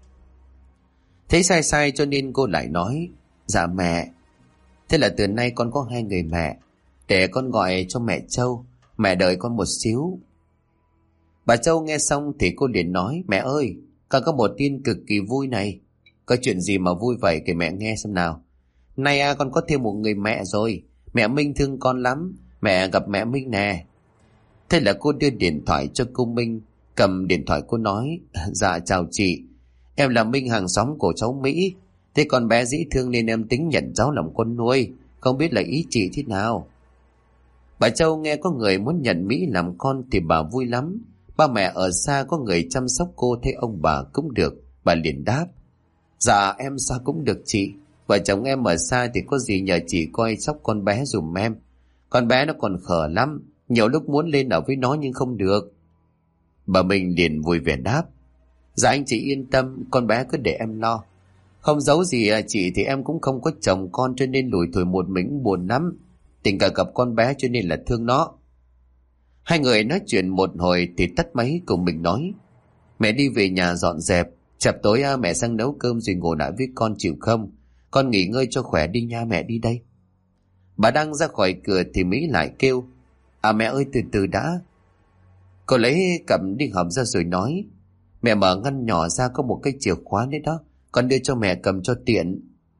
Thấy sai sai cho nên cô lại nói, dạ mẹ. Thế là từ nay con có hai người mẹ, để con gọi cho mẹ Châu, mẹ đợi con một xíu. Bà Châu nghe xong thì cô liền nói, mẹ ơi, con có một tin cực kỳ vui này. Có chuyện gì mà vui vậy kể mẹ nghe xem nào. Nay con có thêm một người mẹ rồi, mẹ Minh thương con lắm, mẹ gặp mẹ Minh nè. Thế là cô đưa điện thoại cho cô Minh. Cầm điện thoại cô nói, dạ chào chị, em là Minh, hàng xóm của cháu Mỹ. Thế con bé dễ thương nên em tính nhận cháu làm con nuôi, không biết là ý chị thế nào. Bà Châu nghe có người muốn nhận Mỹ làm con thì bà vui lắm. Ba mẹ ở xa có người chăm sóc cô, thấy ông bà cũng được, bà liền đáp, dạ em sao cũng được chị. Vợ chồng em ở xa thì có gì nhờ chị coi sóc con bé dùm em. Con bé nó còn khờ lắm, Nhiều lúc muốn lên ở với nó nhưng không được. Bà Minh liền vui vẻ đáp: Dạ anh chị yên tâm, con bé cứ để em lo. Không giấu gì chị thì em cũng không có chồng con, cho nên lủi thủi một mình buồn lắm. Tình cờ gặp con bé cho nên là thương nó. Hai người nói chuyện một hồi thì tắt máy cùng mình nói: Mẹ đi về nhà dọn dẹp, chập tối mẹ sang nấu cơm rồi ngồi lại với con chịu không? Con nghỉ ngơi cho khỏe đi nha, mẹ đi đây. Bà đang ra khỏi cửa thì Mỹ lại kêu: Mẹ ơi, từ từ đã. Cô lấy cặp đi hộp ra rồi nói: Mẹ mở ngăn nhỏ ra có một cái chìa khóa đấy đó, con đưa cho mẹ cầm cho tiện.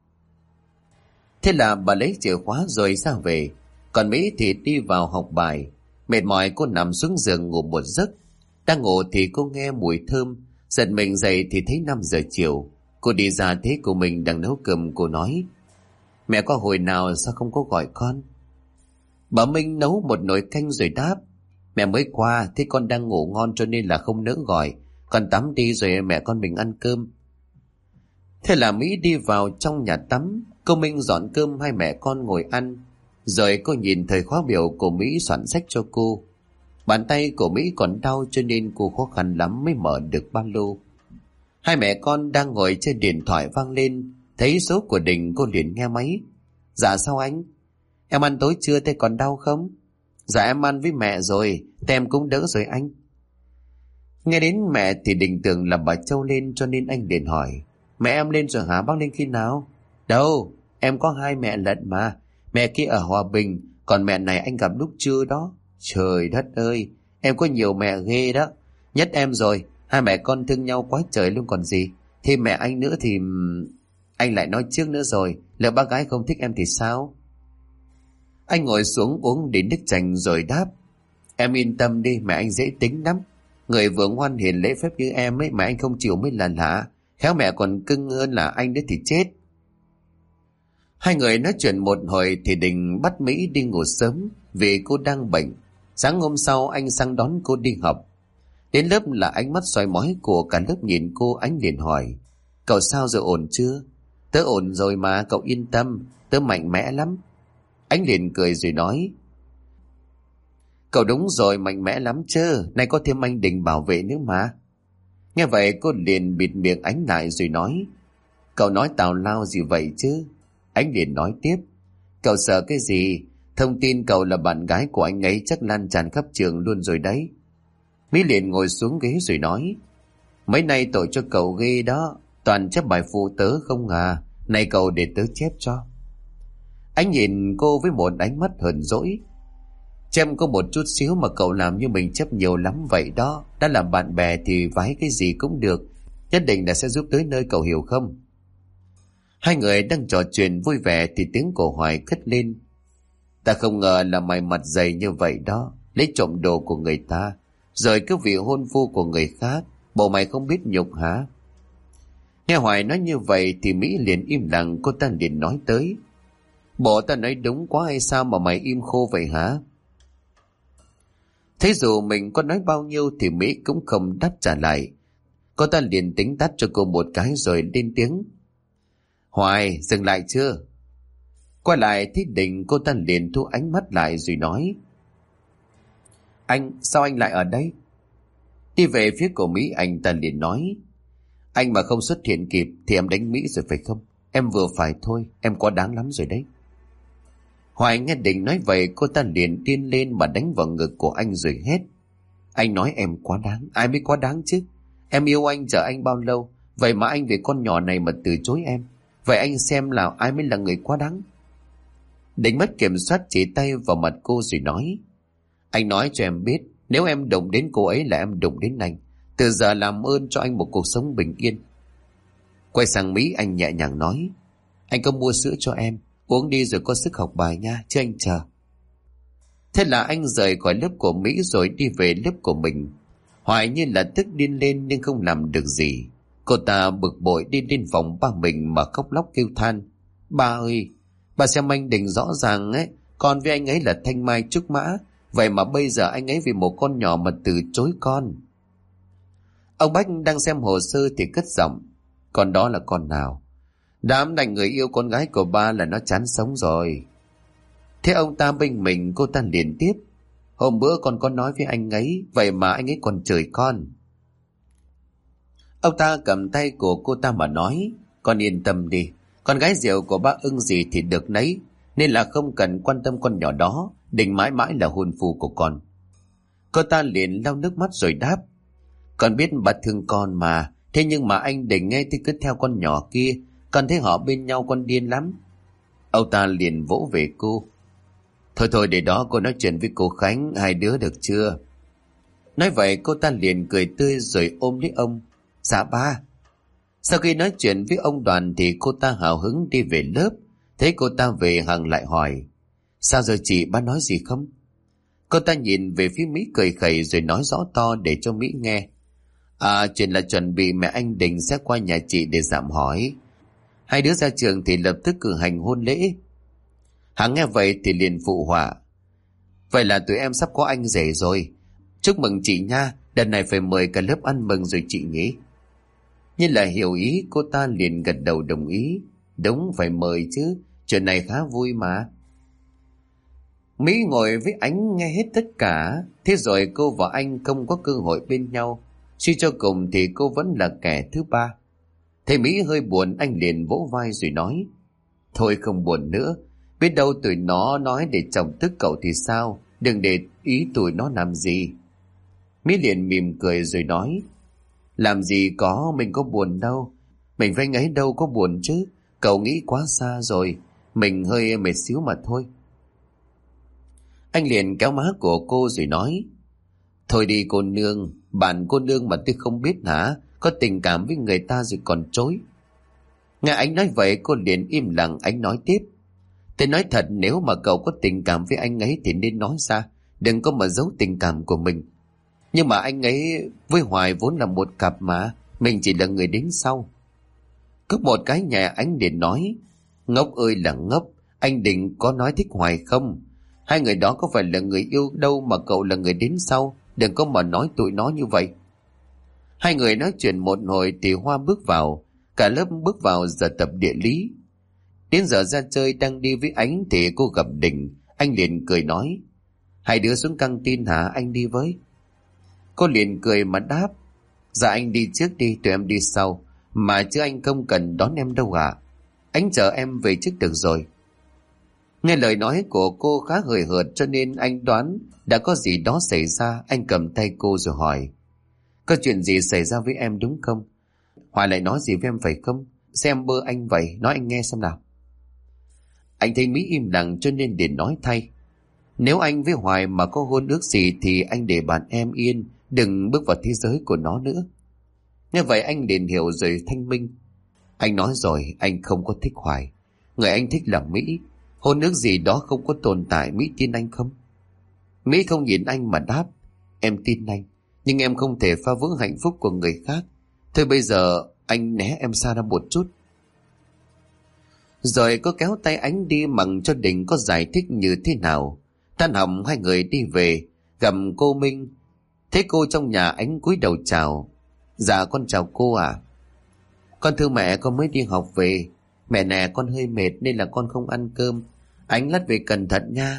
Thế là bà lấy chìa khóa rồi ra về. Còn Mỹ thì đi vào học bài. Mệt mỏi cô nằm xuống giường ngủ một giấc. Đang ngủ thì cô nghe mùi thơm. Giật mình dậy thì thấy 5 giờ chiều. Cô đi ra thấy cô mình đang nấu cơm. Cô nói: Mẹ có hồi nào sao không có gọi con? Bà Minh nấu một nồi canh rồi đáp: Mẹ mới qua, thế con đang ngủ ngon cho nên là không nỡ gọi. Con tắm đi rồi mẹ con mình ăn cơm. Thế là Mỹ đi vào trong nhà tắm. Cô Minh dọn cơm, hai mẹ con ngồi ăn. Rồi cô nhìn thời khóa biểu của Mỹ soạn sách cho cô. Bàn tay của Mỹ còn đau cho nên cô khó khăn lắm mới mở được ba lô. Hai mẹ con đang ngồi trên điện thoại vang lên. Thấy số của Đình cô liền nghe máy. Dạ sao anh? Em ăn tối chưa, tay còn đau không? Dạ em ăn với mẹ rồi, tem cũng đỡ rồi anh. Nghe đến mẹ thì Đình tưởng là bà Châu lên cho nên anh liền hỏi: Mẹ em lên rồi hả? Bác lên khi nào? Đâu, em có 2 mẹ lận mà. Mẹ kia ở Hòa Bình, còn mẹ này anh gặp lúc trưa đó. Trời đất ơi, em có nhiều mẹ ghê đó. Nhất em rồi, 2 mẹ con thương nhau quá trời luôn còn gì. Thêm mẹ anh nữa thì... Anh lại nói trước nữa rồi, lỡ bác gái không thích em thì sao? Anh ngồi xuống uống đến nước chanh rồi đáp: Em yên tâm đi, mẹ anh dễ tính lắm. Người vừa ngoan hiền lễ phép như em ấy mà anh không chịu mới là lạ. Khéo mẹ còn cưng hơn là anh đấy thì chết. Hai người nói chuyện một hồi thì Đình bắt Mỹ đi ngủ sớm vì cô đang bệnh. Sáng hôm sau anh sang đón cô đi học. Đến lớp là ánh mắt soi mói của cả lớp nhìn cô. Anh liền hỏi: Cậu sao rồi, ổn chưa? Tớ ổn rồi mà, cậu yên tâm, tớ mạnh mẽ lắm. Anh liền cười rồi nói: Cậu đúng rồi, mạnh mẽ lắm chứ, nay có thêm anh Đình bảo vệ nữa mà. Nghe vậy cô liền bịt miệng Ánh lại rồi nói: Cậu nói tào lao gì vậy chứ? Anh liền nói tiếp: Cậu sợ cái gì? Thông tin cậu là bạn gái của anh ấy chắc lan tràn khắp trường luôn rồi đấy. Mỹ liền ngồi xuống ghế rồi nói: Mấy nay tội cho cậu ghê đó, toàn chép bài phụ tớ không à, này cậu để tớ chép cho. Anh nhìn cô với một ánh mắt hờn dỗi: Chém có một chút xíu mà cậu làm như mình chấp nhiều lắm vậy đó. Đã làm bạn bè thì vái cái gì cũng được, nhất định là sẽ giúp tới nơi, cậu hiểu không? Hai người đang trò chuyện vui vẻ thì tiếng của Hoài cất lên: Ta không ngờ là mày mặt dày như vậy đó, lấy trộm đồ của người ta rồi cứ vị hôn phu của người khác, bộ mày không biết nhục hả? Nghe Hoài nói như vậy thì Mỹ liền im lặng. Cô ta liền nói tới: Bộ ta nói đúng quá hay sao mà mày im khô vậy hả? Thế dù mình có nói bao nhiêu thì Mỹ cũng không đáp trả lại. Cô ta liền tính tắt cho cô một cái rồi lên tiếng: Hoài, dừng lại chưa? Quay lại thấy Đình, cô ta liền thu ánh mắt lại rồi nói: Anh, sao anh lại ở đây? Đi về phía của Mỹ, anh ta liền nói: Anh mà không xuất hiện kịp thì em đánh Mỹ rồi phải không? Em vừa phải thôi, em quá đáng lắm rồi đấy. Hoài nghe Đình nói vậy, cô ta liền điên lên mà đánh vào ngực của anh rồi hét: Anh nói em quá đáng, ai mới quá đáng chứ? Em yêu anh, chờ anh bao lâu, vậy mà anh vì con nhỏ này mà từ chối em. Vậy anh xem là ai mới là người quá đáng? Đình mất kiểm soát chỉ tay vào mặt cô rồi nói: Anh nói cho em biết, nếu em đụng đến cô ấy là em đụng đến anh. Từ giờ làm ơn cho anh một cuộc sống bình yên. Quay sang Mỹ, anh nhẹ nhàng nói: Anh có mua sữa cho em, uống đi rồi có sức học bài nha, chứ anh chờ. Thế là anh rời khỏi lớp của Mỹ rồi đi về lớp của mình. Hoài như là tức điên lên nhưng không làm được gì. Cô ta bực bội đi lên phòng ba mình mà khóc lóc kêu than: Ba ơi, bà xem anh Đình rõ ràng ấy, con với anh ấy là thanh mai trúc mã, vậy mà bây giờ anh ấy vì một con nhỏ mà từ chối con. Ông Bách đang xem hồ sơ thì cất giọng: Con đó là con nào? Đám đành người yêu con gái của ba là nó chán sống rồi. Thế ông ta bênh mình, cô ta liền tiếp: Hôm bữa con có nói với anh ấy, vậy mà anh ấy còn chửi con. Ông ta cầm tay của cô ta mà nói, con yên tâm đi, con gái rượu của bác ưng gì thì được nấy, nên là không cần quan tâm con nhỏ đó, Đình mãi mãi là hôn phu của con. Cô ta liền lau nước mắt rồi đáp, con biết bà thương con mà, thế nhưng mà anh Đình nghe thì cứ theo con nhỏ kia, con thấy họ bên nhau con điên lắm. Ông ta liền vỗ về cô. Thôi thôi, để đó cô nói chuyện với cô Khánh, hai đứa được chưa? Nói vậy cô ta liền cười tươi rồi ôm lấy ông. Dạ ba. Sau khi nói chuyện với ông Đoàn thì cô ta hào hứng đi về lớp. Thấy cô ta về, Hằng lại hỏi, sao giờ chị, ba nói gì không? Cô ta nhìn về phía Mỹ cười khẩy rồi nói rõ to để cho Mỹ nghe. Chuyện là chuẩn bị mẹ anh Đình sẽ qua nhà chị để dạm hỏi. Hai đứa ra trường thì lập tức cử hành hôn lễ. Hằng nghe vậy thì liền phụ họa, vậy là tụi em sắp có anh rể rồi. Chúc mừng chị nha, đợt này phải mời cả lớp ăn mừng rồi chị nhỉ. Như là hiểu ý, cô ta liền gật đầu đồng ý. Đúng, phải mời chứ, chuyện này khá vui mà. Mỹ ngồi với Ánh nghe hết tất cả. Thế rồi cô và anh không có cơ hội bên nhau. Suy cho cùng thì cô vẫn là kẻ thứ ba. Thấy Mỹ hơi buồn, anh liền vỗ vai rồi nói, thôi không buồn nữa, biết đâu tụi nó nói để chồng tức cậu thì sao, đừng để ý tụi nó làm gì. Mỹ liền mỉm cười rồi nói, làm gì có, mình có buồn đâu, mình với anh ấy đâu có buồn chứ, cậu nghĩ quá xa rồi, mình hơi mệt xíu mà thôi. Anh liền kéo má của cô rồi nói, thôi đi cô nương, bạn cô nương mà tôi không biết hả, có tình cảm với người ta rồi còn chối. Nghe anh nói vậy cô liền im lặng. Anh nói tiếp, tôi nói thật, nếu mà cậu có tình cảm với anh ấy thì nên nói ra, đừng có mà giấu tình cảm của mình. Nhưng mà anh ấy với Hoài vốn là một cặp mà, mình chỉ là người đến sau. Cứ một cái nhà anh liền nói, ngốc ơi là ngốc, anh Định có nói thích Hoài không? Hai người đó có phải là người yêu đâu mà cậu là người đến sau, đừng có mà nói tụi nó như vậy. Hai người nói chuyện một hồi thì Hoa bước vào, cả lớp bước vào giờ tập địa lý. Đến giờ ra chơi đang đi với Ánh thì cô gặp Đình. Anh liền cười nói, hai đứa xuống căng tin hả, anh đi với. Cô liền cười mà đáp, dạ anh đi trước đi, tụi em đi sau, mà chứ anh không cần đón em đâu ạ. Anh chờ em về trước được rồi. Nghe lời nói của cô khá hời hợt cho nên anh đoán đã có gì đó xảy ra. Anh cầm tay cô rồi hỏi, có chuyện gì xảy ra với em đúng không? Hoài lại nói gì với em phải không? Xem bơ anh vậy, nói anh nghe xem nào. Anh thấy Mỹ im lặng cho nên để nói thay. Nếu anh với Hoài mà có hôn ước gì thì anh để bạn em yên, đừng bước vào thế giới của nó nữa. Nghe vậy anh liền hiểu rồi thanh minh. Anh nói rồi, anh không có thích Hoài. Người anh thích là Mỹ. Hôn ước gì đó không có tồn tại, Mỹ tin anh không? Mỹ không nhìn anh mà đáp, em tin anh, nhưng em không thể phá vỡ hạnh phúc của người khác. Thôi bây giờ anh né em xa ra một chút. Rồi có kéo tay Ánh đi mặc cho Đình có giải thích như thế nào. Tan học hai người đi về, gặp cô Minh. Thấy cô trong nhà, Ánh cúi đầu chào. Dạ con chào cô ạ. Con thưa mẹ, con mới đi học về. Mẹ nè, con hơi mệt nên là con không ăn cơm. Ánh lát về cẩn thận nha.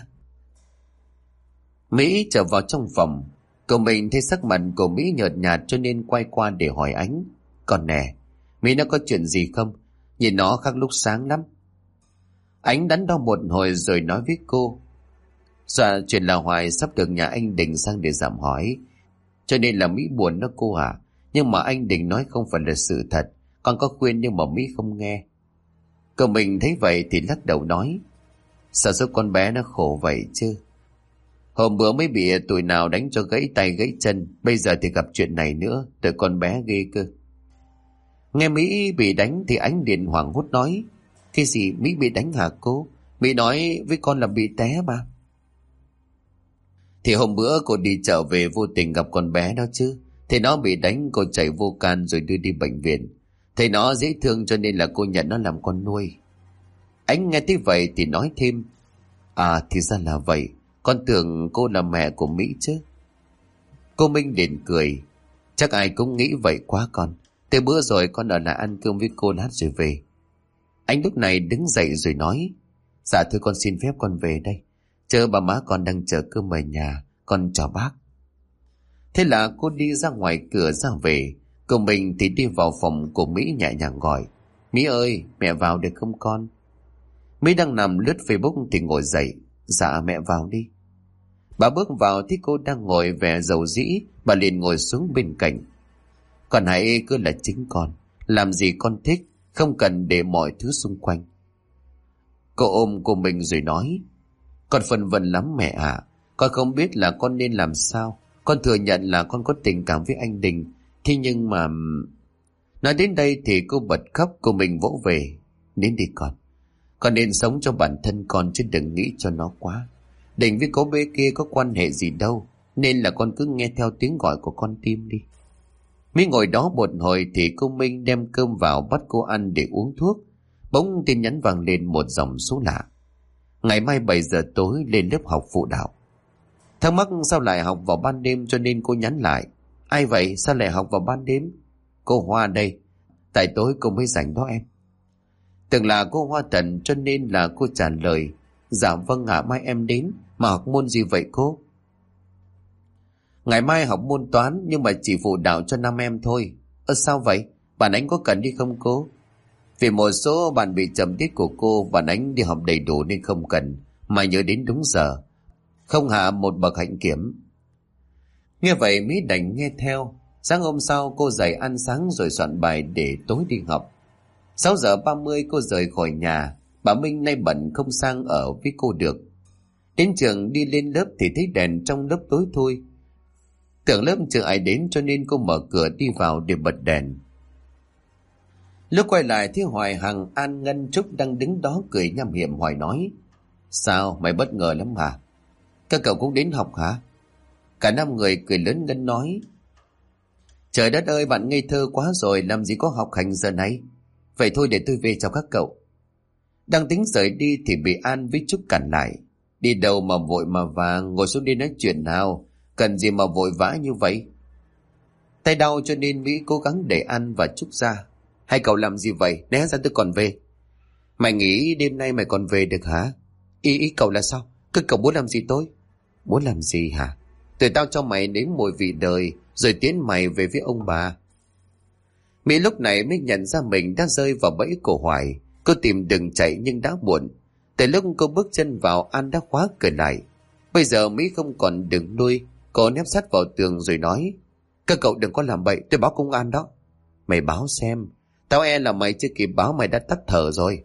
Mỹ trở vào trong phòng. Cậu mình thấy sắc mặt của Mỹ nhợt nhạt cho nên quay qua để hỏi Ánh. Còn nè, Mỹ nó có chuyện gì không? Nhìn nó khác lúc sáng lắm. Ánh đắn đo một hồi rồi nói với cô. Dạ, chuyện là Hoài sắp được nhà anh Đình sang để dạm hỏi, cho nên là Mỹ buồn đó cô à. Nhưng mà anh Đình nói không phải là sự thật. Con có khuyên nhưng mà Mỹ không nghe. Cậu mình thấy vậy thì lắc đầu nói, sao giúp con bé nó khổ vậy chứ? Hôm bữa mới bị tụi nào đánh cho gãy tay gãy chân, bây giờ thì gặp chuyện này nữa, tụi con bé ghê cơ. Nghe Mỹ bị đánh thì Ánh liền hoảng hốt nói, cái gì Mỹ bị đánh hả cô? Mỹ nói với con là bị té mà. Thì hôm bữa cô đi chợ về vô tình gặp con bé đó chứ. Thì nó bị đánh, cô chạy vô can rồi đưa đi bệnh viện. Thấy nó dễ thương cho nên là cô nhận nó làm con nuôi. Ánh nghe thấy vậy thì nói thêm, thì ra là vậy, con tưởng cô là mẹ của Mỹ chứ. Cô Minh liền cười, chắc ai cũng nghĩ vậy quá con. Từ bữa rồi con ở lại ăn cơm với cô lát rồi về. Anh lúc này đứng dậy rồi nói, dạ thôi con xin phép con về đây. Chờ bà má con đang chờ cơm ở nhà, Con chào bác. Thế là cô đi ra ngoài cửa ra về. Còn mình thì đi vào phòng của Mỹ nhẹ nhàng gọi: Mỹ ơi, mẹ vào được không con? Mỹ đang nằm lướt Facebook thì ngồi dậy: Dạ mẹ vào đi. Bà bước vào thấy cô đang ngồi vẻ dầu dĩ, bà liền ngồi xuống bên cạnh. Con hãy cứ là chính con, làm gì con thích, không cần để mọi thứ xung quanh. Cô ôm cô mình rồi nói: Con phân vân lắm mẹ ạ. Con không biết là con nên làm sao. Con thừa nhận là con có tình cảm với anh Đình. Thế nhưng mà... Nói đến đây thì cô bật khóc. Cô mình vỗ về: Nín đi con. Con nên sống cho bản thân con chứ đừng nghĩ cho nó quá. Đình với cô bé kia có quan hệ gì đâu, nên là con cứ nghe theo tiếng gọi của con tim đi. Mới ngồi đó một hồi thì cô Minh đem cơm vào bắt cô ăn để uống thuốc. Bỗng tin nhắn vang lên một dòng số lạ: Ngày mai 7 giờ tối lên lớp học phụ đạo. Thắc mắc sao lại học vào ban đêm cho nên cô nhắn lại: Ai vậy, sao lại học vào ban đêm? Cô Hoa đây. Tại tối cô mới rảnh đó em. Tưởng là cô Hoa Tần cho nên là cô trả lời: Dạ vâng ạ, mai em đến. Mà học môn gì vậy cô? Ngày mai học môn toán, nhưng mà chỉ phụ đạo cho 5 em thôi. Sao vậy? Bạn Ánh có cần đi không cô? Vì một số bạn bị chậm tiết của cô, bạn Ánh đi học đầy đủ nên không cần, mà nhớ đến đúng giờ, không hạ một bậc hạnh kiểm. Nghe vậy Mỹ đành nghe theo. Sáng hôm sau cô dậy ăn sáng rồi soạn bài để tối đi học. 6 giờ 30 cô rời khỏi nhà. Bà Minh nay bận không sang ở với cô được. Đến trường đi lên lớp thì thấy đèn trong lớp tối thui. Tưởng lớp chưa ai đến cho nên cô mở cửa đi vào để bật đèn. Lúc quay lại thấy Hoài, Hằng, An, Ngân, Trúc đang đứng đó cười nham hiểm. Hoài nói: Sao mày bất ngờ lắm hả? Các cậu cũng đến học hả? Cả 5 người cười lớn. Ngân nói: Trời đất ơi, bạn ngây thơ quá rồi, làm gì có học hành giờ này. Vậy thôi để tôi về chào các cậu. Đang tính rời đi thì bị An với Trúc cản lại: Đi đâu mà vội mà vàng, ngồi xuống đi nói chuyện nào. Cần gì mà vội vã như vậy? Tay đau cho nên Mỹ cố gắng để An và Trúc ra. Hai cậu làm gì vậy? Né ra tôi còn về. Mày nghĩ đêm nay mày còn về được hả? Ý cậu là sao? Các cậu muốn làm gì tôi? Muốn làm gì hả? Tụi tao cho mày nếm mùi vị đời, rồi tiến mày về với ông bà. Mỹ lúc này mới nhận ra mình đã rơi vào bẫy của Hoài. Cô tìm đường chạy nhưng đã muộn. Từ lúc cô bước chân vào, An đã khóa cửa lại. Bây giờ Mỹ không còn đường lui. Cô nép sát vào tường rồi nói: Các cậu đừng có làm bậy, tôi báo công an đó. Mày báo xem. Tao e là mày chưa kịp báo mày đã tắt thở rồi.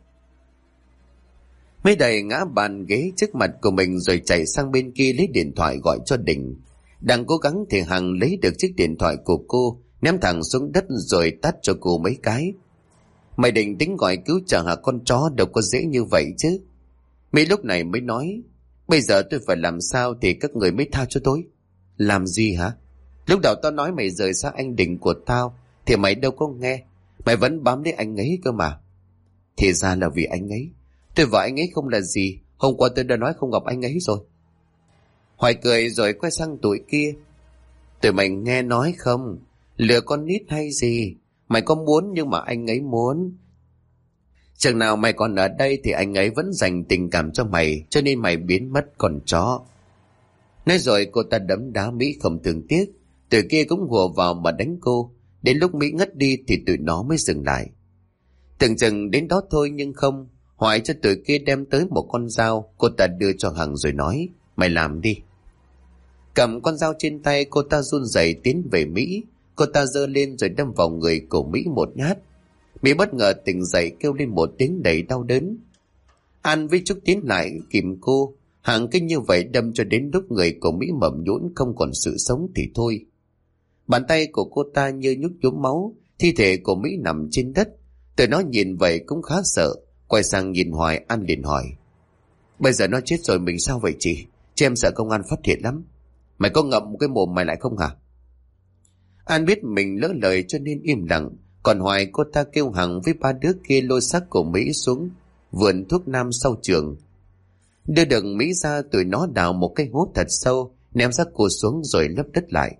Mỹ đẩy ngã bàn ghế trước mặt của mình rồi chạy sang bên kia lấy điện thoại gọi cho Đình. Đang cố gắng thì Hằng lấy được chiếc điện thoại của cô, ném thẳng xuống đất rồi tát cho cô mấy cái. Mày định tính gọi cứu trợ hả con chó, đâu có dễ như vậy chứ. Mỹ lúc này mới nói: Bây giờ tôi phải làm sao thì các người mới tha cho tôi? Làm gì hả? Lúc đầu tao nói mày rời xa anh Đình của tao thì mày đâu có nghe. Mày vẫn bám lấy anh ấy cơ mà. Thì ra là vì anh ấy. Tôi và anh ấy không là gì. Hôm qua tôi đã nói không gặp anh ấy rồi. Hoài cười rồi quay sang tụi kia: Tụi mày nghe nói không? Lừa con nít hay gì? Mày có muốn nhưng mà anh ấy muốn. Chừng nào mày còn ở đây thì anh ấy vẫn dành tình cảm cho mày, cho nên mày biến mất con chó. Nói rồi cô ta đấm đá Mỹ không thương tiếc. Tụi kia cũng hùa vào mà đánh cô. Đến lúc Mỹ ngất đi thì tụi nó mới dừng lại. Tưởng chừng đến đó thôi nhưng không. Hoài cho tụi kia đem tới một con dao. Cô ta đưa cho Hằng rồi nói: Mày làm đi. Cầm con dao trên tay, cô ta run rẩy tiến về Mỹ. Cô ta giơ lên rồi đâm vào người của Mỹ một nhát. Mỹ bất ngờ tỉnh dậy kêu lên một tiếng đầy đau đớn. An với Trúc tiến lại kìm cô. Hằng cứ như vậy đâm cho đến lúc người của Mỹ mầm nhũn không còn sự sống thì thôi. Bàn tay của cô ta như nhúc nhúm máu. Thi thể của Mỹ nằm trên đất. Tụi nó nhìn vậy cũng khá sợ. Quay sang nhìn Hoài, An liền hỏi: Bây giờ nó chết rồi mình sao vậy chị? Chị em sợ công an phát hiện lắm. Mày có ngậm cái mồm mày lại không hả? An biết mình lỡ lời cho nên im lặng. Còn Hoài, cô ta kêu Hằng với 3 đứa kia lôi xác của Mỹ xuống vườn thuốc nam sau trường. Đưa được Mỹ ra, tụi nó đào một cái hố thật sâu, ném xác cô xuống rồi lấp đất lại.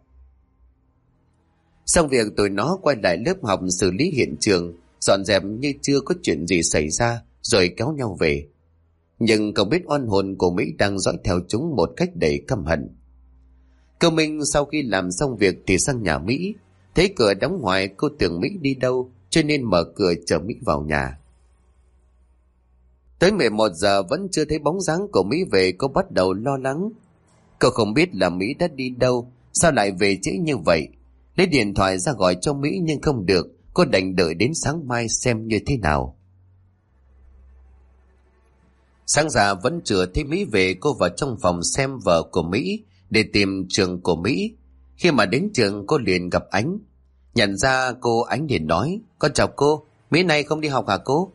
Xong việc, tụi nó quay lại lớp học xử lý hiện trường, dọn dẹp như chưa có chuyện gì xảy ra, rồi kéo nhau về. Nhưng cậu biết oan hồn của Mỹ đang dõi theo chúng một cách đầy căm hận. Cơ Minh sau khi làm xong việc thì sang nhà Mỹ. Thấy cửa đóng ngoài, cô tưởng Mỹ đi đâu cho nên mở cửa chờ Mỹ vào nhà. Tới 11 giờ vẫn chưa thấy bóng dáng của Mỹ về, cô bắt đầu lo lắng. Cô không biết là Mỹ đã đi đâu, sao lại về trễ như vậy. Lấy điện thoại ra gọi cho Mỹ nhưng không được, cô đành đợi đến sáng mai xem như thế nào. Sáng ra vẫn chưa thấy Mỹ về, cô vào trong phòng xem vợ của Mỹ để tìm trường của Mỹ. Khi mà đến trường cô liền gặp Ánh. Nhận ra cô, Ánh liền nói: "Con chào cô, Mỹ này không đi học hả cô?"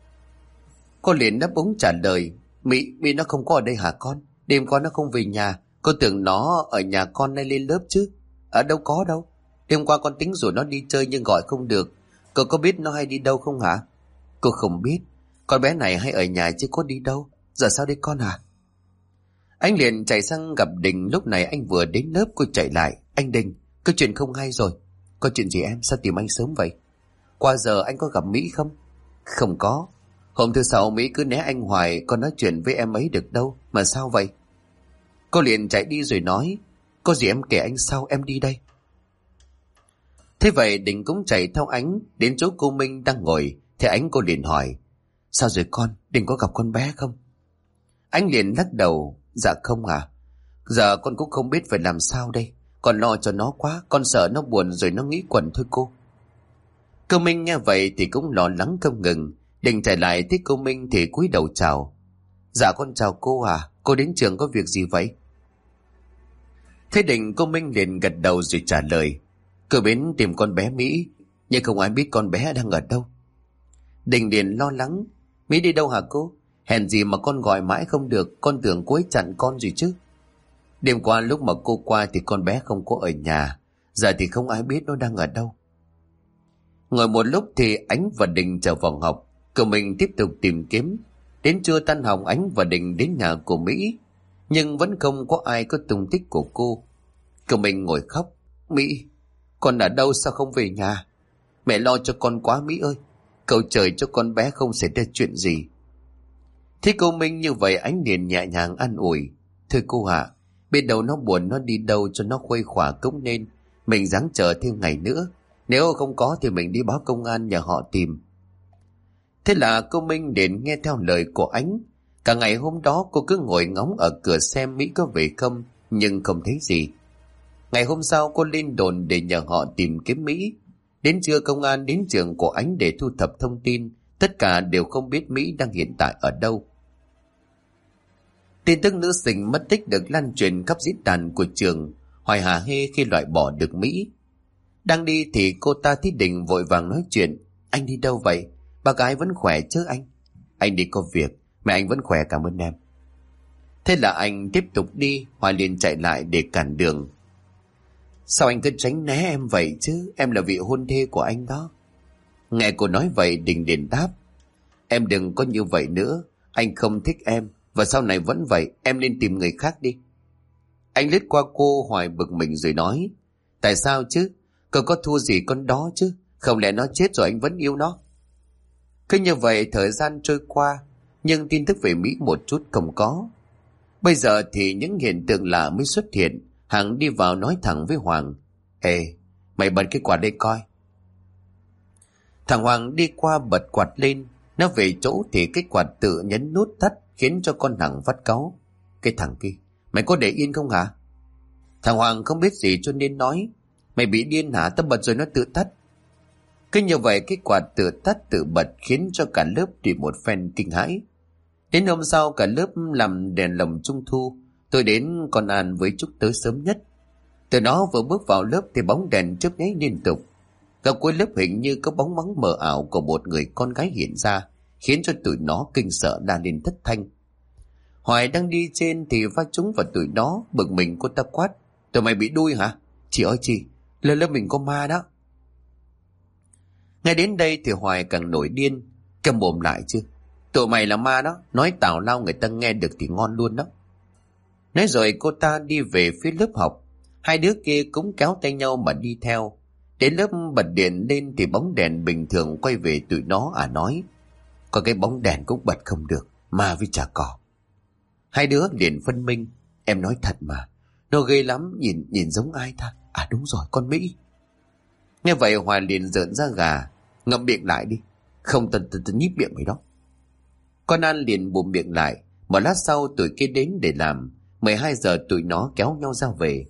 Cô liền đáp úng trả lời: Mỹ nó không có ở đây hả con? Đêm qua nó không về nhà, con tưởng nó ở nhà con nay lên lớp chứ. Ở đâu có đâu. Đêm qua con tính rủ nó đi chơi nhưng gọi không được. Cô có biết nó hay đi đâu không hả? Cô không biết. Con bé này hay ở nhà chứ có đi đâu. Giờ sao đây con hả? Anh liền chạy sang gặp Đình. Lúc này anh vừa đến lớp, cô chạy lại: "Anh Đình, có chuyện không hay rồi." "Có chuyện gì em? Sao tìm anh sớm vậy?" "Qua giờ anh có gặp Mỹ không?" "Không có. Hôm thứ Sáu Mỹ cứ né anh hoài, con nói chuyện với em ấy được đâu. Mà sao vậy?" Cô liền chạy đi rồi nói: "Có gì em kể anh sau, em đi đây." Thế vậy Đình cũng chạy theo Ánh đến chỗ cô Minh đang ngồi. Thế Ánh cô liền hỏi: "Sao rồi con? Đình có gặp con bé không?" Ánh liền lắc đầu: "Dạ không à. Giờ con cũng không biết phải làm sao đây. Con lo cho nó quá, con sợ nó buồn rồi nó nghĩ quẩn thôi cô." Cô Minh nghe vậy thì cũng lo lắng không ngừng. Đình chạy lại thấy cô Minh thì cúi đầu chào: "Dạ con chào cô à, cô đến trường có việc gì vậy?" Thế Đình, cô Minh liền gật đầu rồi trả lời: "Cô đến tìm con bé Mỹ, nhưng không ai biết con bé đang ở đâu." Đình liền lo lắng: "Mỹ đi đâu hả cô? Hèn gì mà con gọi mãi không được, con tưởng cô ấy chặn con gì chứ." "Đêm qua lúc mà cô qua thì con bé không có ở nhà, giờ thì không ai biết nó đang ở đâu." Ngồi một lúc thì Ánh và Đình trở vào học. Cậu mình tiếp tục tìm kiếm. Đến trưa tan học, Ánh và Đình đến nhà của Mỹ, nhưng vẫn không có ai có tung tích của cô. Cậu mình ngồi khóc: "Mỹ, con ở đâu, sao không về nhà? Mẹ lo cho con quá Mỹ ơi. Cầu trời cho con bé không xảy ra chuyện gì." Thế cô Minh như vậy, Ánh liền nhẹ nhàng an ủi: "Thôi cô ạ, biết đâu nó buồn nó đi đâu cho nó khuây khỏa cũng nên. Mình ráng chờ thêm ngày nữa. Nếu không có thì mình đi báo công an nhờ họ tìm." Thế là cô Minh đến nghe theo lời của Ánh. Cả ngày hôm đó cô cứ ngồi ngóng ở cửa xem Mỹ có về không, nhưng không thấy gì. Ngày hôm sau cô lên đồn để nhờ họ tìm kiếm Mỹ. Đến trưa công an đến trường của Ánh để thu thập thông tin. Tất cả đều không biết Mỹ đang hiện tại ở đâu. Tin tức nữ sinh mất tích được lan truyền khắp diễn đàn của trường. Hoài hả hê khi loại bỏ được Mỹ. Đang đi thì cô ta thấy Đình vội vàng nói chuyện: "Anh đi đâu vậy? Bà gái vẫn khỏe chứ anh?" "Anh đi có việc, mẹ anh vẫn khỏe, cảm ơn em." Thế là anh tiếp tục đi. Hoài liền chạy lại để cản đường: "Sao anh cứ tránh né em vậy chứ? Em là vị hôn thê của anh đó." Nghe cô nói vậy, Đình liền đáp: "Em đừng có như vậy nữa. Anh không thích em, và sau này vẫn vậy. Em nên tìm người khác đi." Anh lướt qua cô. Hoài bực mình rồi nói: "Tại sao chứ? Cậu có thua gì con đó chứ? Không lẽ nó chết rồi anh vẫn yêu nó?" Cứ như vậy thời gian trôi qua, nhưng tin tức về Mỹ một chút không có. Bây giờ thì những hiện tượng lạ mới xuất hiện. Hằng đi vào nói thẳng với Hoàng: "Ê, mày bật cái quạt đây coi." Thằng Hoàng đi qua bật quạt lên. Nó về chỗ thì cái quạt tự nhấn nút tắt, khiến cho con Hằng phát cáu: "Cái thằng kia, mày có để yên không hả?" Thằng Hoàng không biết gì cho nên nói: "Mày bị điên hả? Tao bật rồi nó tự tắt." Cứ như vậy cái quạt tự tắt tự bật khiến cho cả lớp đi một phen kinh hãi. Đến hôm sau cả lớp làm đèn lồng trung thu. Tôi đến Con An với Trúc tới sớm nhất. Từ nó vừa bước vào lớp thì bóng đèn chớp nháy liên tục. Gặp cuối lớp hình như có bóng bóng mờ ảo của một người con gái hiện ra, khiến cho tụi nó kinh sợ la lên thất thanh. Hoài đang đi trên thì va trúng vào tụi nó. Bực mình cô ta quát: "Tụi mày bị đuôi hả?" "Chị ơi chị, lớp mình có ma đó." Ngay đến đây thì Hoài càng nổi điên: "Câm mồm lại chứ, tụi mày là ma đó, nói tào lao người ta nghe được thì ngon luôn đó." Nói rồi cô ta đi về phía lớp học. Hai đứa kia cũng kéo tay nhau mà đi theo. Đến lớp bật điện lên thì bóng đèn bình thường quay về tụi nó nói: "Có cái bóng đèn cũng bật không được, ma với chả cỏ." Hai đứa liền phân minh: "Em nói thật mà, Nó ghê lắm, nhìn giống ai ta? À đúng rồi, con Mỹ. Nghe vậy Hoài liền rợn ra gà. Ngậm miệng lại đi. Không, tao nhíp miệng mày đó. Con An liền bụm miệng lại. Một lát sau tụi kia đến để làm. 12 giờ tụi nó kéo nhau ra về.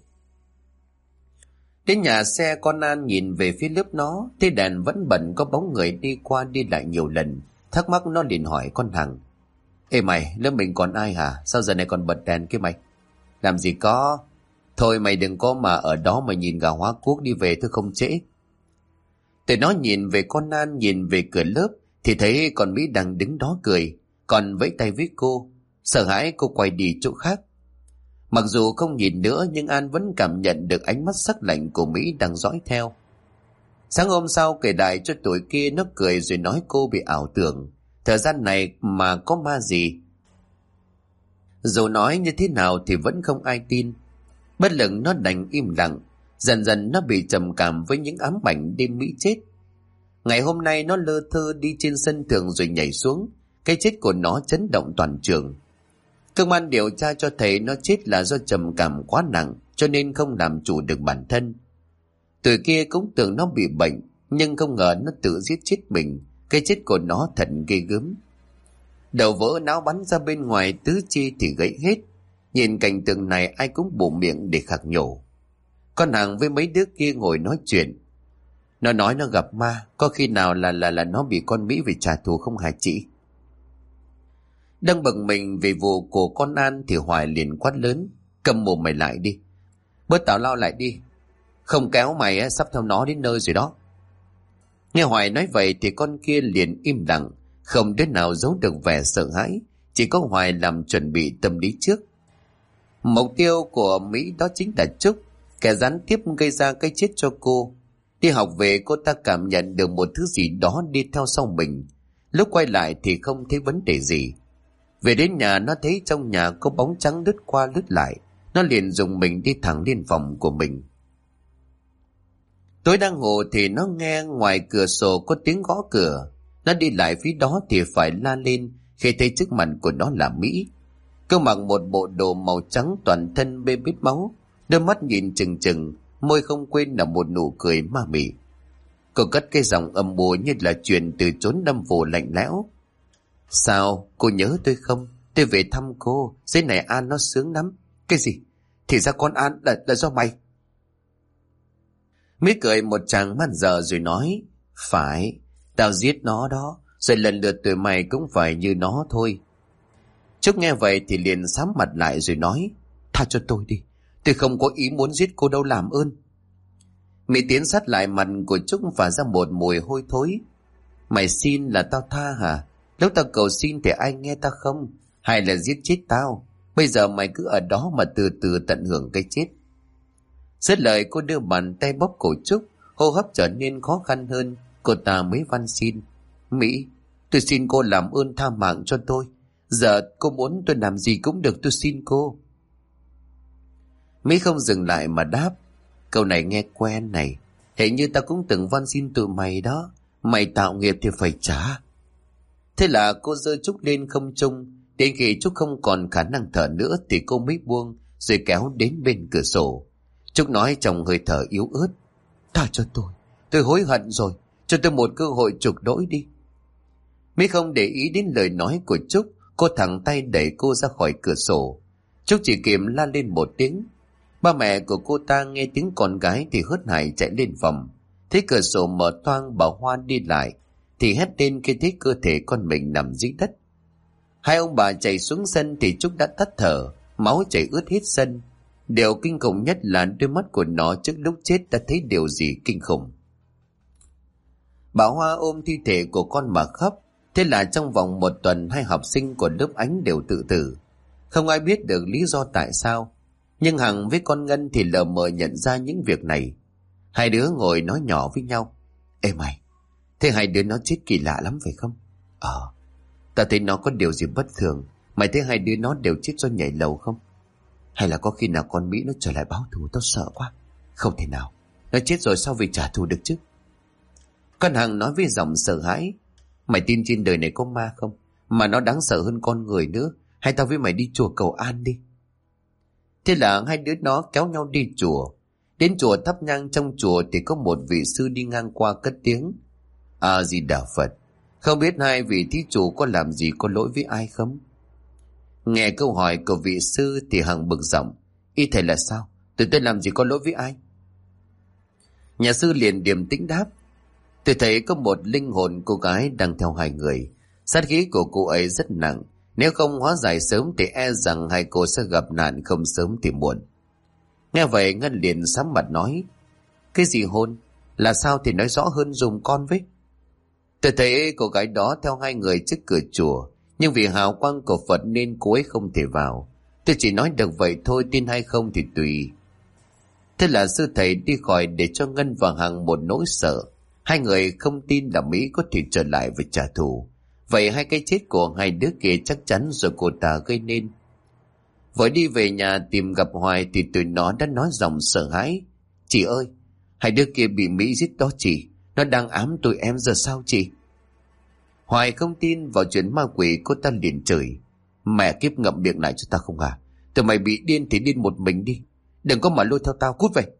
Đến nhà xe, con An nhìn về phía lớp nó, thấy đèn vẫn bật, có bóng người đi qua đi lại nhiều lần. Thắc mắc nó liền hỏi con Hằng: Ê mày, lớp mình còn ai hả? Sao giờ này còn bật đèn kia mày? Làm gì có. Thôi mày đừng có mà ở đó mà nhìn gà hóa cuốc, đi về thôi không trễ. Tụi nó nhìn về con An, nhìn về cửa lớp thì thấy con Mỹ đang đứng đó cười, còn vẫy tay với cô. Sợ hãi cô quay đi chỗ khác. Mặc dù không nhìn nữa nhưng An vẫn cảm nhận được ánh mắt sắc lạnh của Mỹ đang dõi theo. Sáng hôm sau kể đại cho tụi kia, nó cười rồi nói cô bị ảo tưởng. Thời gian này mà có ma gì. Dù nói như thế nào thì vẫn không ai tin. Bất lực nó đành im lặng. Dần dần nó bị trầm cảm với những ám ảnh đêm Mỹ chết. Ngày hôm nay nó lơ thơ đi trên sân thượng rồi nhảy xuống. Cái chết của nó chấn động toàn trường. Cơ quan điều tra cho thấy nó chết là do trầm cảm quá nặng, cho nên không làm chủ được bản thân. Tụi kia cũng tưởng nó bị bệnh, nhưng không ngờ nó tự giết chết mình. Cái chết của nó thật ghê gớm. Đầu vỡ, não bắn ra bên ngoài, tứ chi thì gãy hết. Nhìn cảnh tượng này ai cũng bụng miệng để khạc nhổ. Con Hằng với mấy đứa kia ngồi nói chuyện. Nó nói nó gặp ma, có khi nào là nó bị con Mỹ vì trả thù không hả chị? Đang bực mình vì vụ của con An thì Hoài liền quát lớn: Cầm mồm mày lại đi, bớt tào lao lại đi, không kéo mày sắp theo nó đến nơi rồi đó. Nghe Hoài nói vậy thì con kia liền im lặng, không đứa nào giấu được vẻ sợ hãi. Chỉ có Hoài làm chuẩn bị tâm lý trước. Mục tiêu của Mỹ đó chính là Trúc, kẻ gián tiếp gây ra cái chết cho cô. Đi học về cô ta cảm nhận được một thứ gì đó đi theo sau mình. Lúc quay lại thì không thấy vấn đề gì. Về đến nhà nó thấy trong nhà có bóng trắng lướt qua lướt lại. Nó liền dùng mình đi thẳng lên phòng của mình. Tối đang ngủ thì nó nghe ngoài cửa sổ có tiếng gõ cửa. Nó đi lại phía đó thì phải la lên khi thấy trước mặt của nó là Mỹ. Cô mặc một bộ đồ màu trắng, toàn thân bê bết máu, đôi mắt nhìn trừng trừng, môi không quên là một nụ cười ma mị. Cô cất cái giọng âm u như là truyền từ chốn âm phủ lạnh lẽo. Sao, cô nhớ tôi không? Tôi về thăm cô, dưới này An nó sướng lắm. Cái gì? Thì ra con An là do mày. Mỹ cười một tràng man dợ rồi nói: Phải, tao giết nó đó, rồi lần lượt tụi mày cũng phải như nó thôi. Trúc nghe vậy thì liền sám mặt lại rồi nói: Tha cho tôi đi, tôi không có ý muốn giết cô đâu, làm ơn. Mỹ tiến sát lại mặt của Trúc và ra một mùi hôi thối. Mày xin là tao tha hả? Lúc tao cầu xin thì ai nghe tao không? Hay là giết chết tao? Bây giờ mày cứ ở đó mà từ từ tận hưởng cái chết. Dứt lời cô đưa bàn tay bóp cổ Trúc, hô hấp trở nên khó khăn hơn. Cô ta mới van xin: Mỹ, tôi xin cô làm ơn tha mạng cho tôi. Giờ cô muốn tôi làm gì cũng được, tôi xin cô. Mỹ không dừng lại mà đáp: Câu này nghe quen này, hình như ta cũng từng van xin tụi mày đó. Mày tạo nghiệp thì phải trả. Thế là cô giơ Trúc lên không trung. Đến khi Trúc không còn khả năng thở nữa thì cô mới buông rồi kéo đến bên cửa sổ. Trúc nói trong hơi thở yếu ớt: Tha cho tôi hối hận rồi, cho tôi một cơ hội chuộc lỗi đi. Mỹ không để ý đến lời nói của Trúc, cô thẳng tay đẩy cô ra khỏi cửa sổ. Trúc chỉ kịp la lên một tiếng. Ba mẹ của cô ta nghe tiếng con gái thì hớt hải chạy lên phòng. Thấy cửa sổ mở toang, bà Hoa đi lại thì hét lên khi thấy cơ thể con mình nằm dưới đất. Hai ông bà chạy xuống sân thì Trúc đã tắt thở, máu chảy ướt hết sân. Điều kinh khủng nhất là đôi mắt của nó trước lúc chết đã thấy điều gì kinh khủng. Bà Hoa ôm thi thể của con mà khóc. Thế là trong vòng một tuần 2 học sinh của lớp Ánh đều tự tử. Không ai biết được lý do tại sao, nhưng Hằng với con Ngân thì lờ mờ nhận ra những việc này. Hai đứa ngồi nói nhỏ với nhau: Ê mày, thế hai đứa nó chết kỳ lạ lắm phải không? Ta thấy nó có điều gì bất thường. Mày thấy hai đứa nó đều chết do nhảy lầu không? Hay là có khi nào con Mỹ nó trở lại báo thù? Tao sợ quá. Không thể nào, nó chết rồi sao về trả thù được chứ? Con Hằng nói với giọng sợ hãi: Mày tin trên đời này có ma không? Mà nó đáng sợ hơn con người nữa. Hay tao với mày đi chùa cầu an đi. Thế là hai đứa nó kéo nhau đi chùa. Đến chùa thắp nhang, trong chùa thì có một vị sư đi ngang qua cất tiếng: A Di Đà Phật. Không biết hai vị thí chủ có làm gì có lỗi với ai không? Nghe câu hỏi của vị sư thì Hằng bực giọng: Ý thầy là sao? Tụi tôi làm gì có lỗi với ai? Nhà sư liền điềm tĩnh đáp: Tôi thấy có một linh hồn cô gái đang theo hai người. Sát khí của cô ấy rất nặng. Nếu không hóa giải sớm thì e rằng hai cô sẽ gặp nạn không sớm thì muộn. Nghe vậy Ngân liền sám mặt nói: Cái gì hôn? Là sao thì nói rõ hơn dùm con với. Tôi thấy cô gái đó theo hai người trước cửa chùa, nhưng vì hào quang của Phật nên cô ấy không thể vào. Tôi chỉ nói được vậy thôi, tin hay không thì tùy. Thế là sư thầy đi khỏi để cho Ngân và Hằng một nỗi sợ. Hai người không tin là Mỹ có thể trở lại và trả thù. Vậy hai cái chết của hai đứa kia chắc chắn rồi cô ta gây nên. Vội đi về nhà tìm gặp Hoài thì tụi nó đã nói giọng sợ hãi: Chị ơi, hai đứa kia bị Mỹ giết đó chị. Nó đang ám tụi em, giờ sao chị? Hoài không tin vào chuyện ma quỷ, cô ta liền chửi: Mẹ kiếp, ngậm miệng lại cho ta không à? Tụi mày bị điên thì điên một mình đi, đừng có mà lôi theo tao, cút về.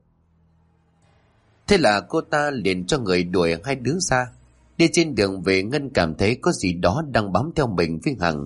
Thế là cô ta liền cho người đuổi hai đứa ra. Đi trên đường về, Ngân cảm thấy có gì đó đang bám theo mình với Hằng.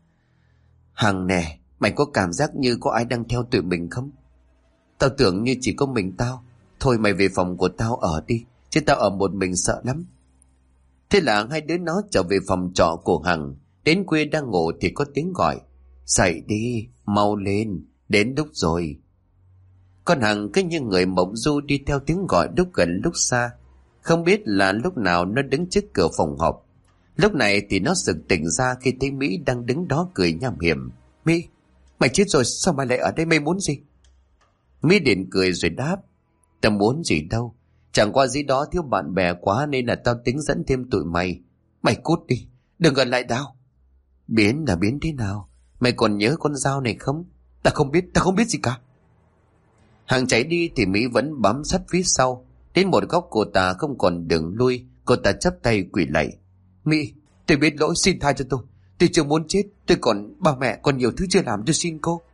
Hằng nè, mày có cảm giác như có ai đang theo tụi mình không? Tao tưởng như chỉ có mình tao. Thôi mày về phòng của tao ở đi, chứ tao ở một mình sợ lắm. Thế là hai đứa nó trở về phòng trọ của Hằng. Đến khuya đang ngủ thì có tiếng gọi: Dậy đi, mau lên, đến lúc rồi. Con Hằng cứ như người mộng du đi theo tiếng gọi, lúc gần lúc xa. Không biết là lúc nào nó đứng trước cửa phòng họp. Lúc này thì nó sực tỉnh ra khi thấy Mỹ đang đứng đó cười nham hiểm. Mỹ, mày chết rồi, sao mày lại ở đây, mày muốn gì? Mỹ điện cười rồi đáp: Tao muốn gì đâu, chẳng qua gì đó thiếu bạn bè quá nên là tao tính dẫn thêm tụi mày. Mày cút đi, đừng gần lại tao. Biến là biến thế nào? Mày còn nhớ con dao này không? Tao không biết gì cả. Hằng chạy đi thì Mỹ vẫn bám sát phía sau. Đến một góc cô ta không còn đường lui, cô ta chắp tay quỳ lạy: Mỹ, tôi biết lỗi, xin tha cho tôi. Tôi chưa muốn chết, tôi còn ba mẹ, còn nhiều thứ chưa làm, tôi xin cô.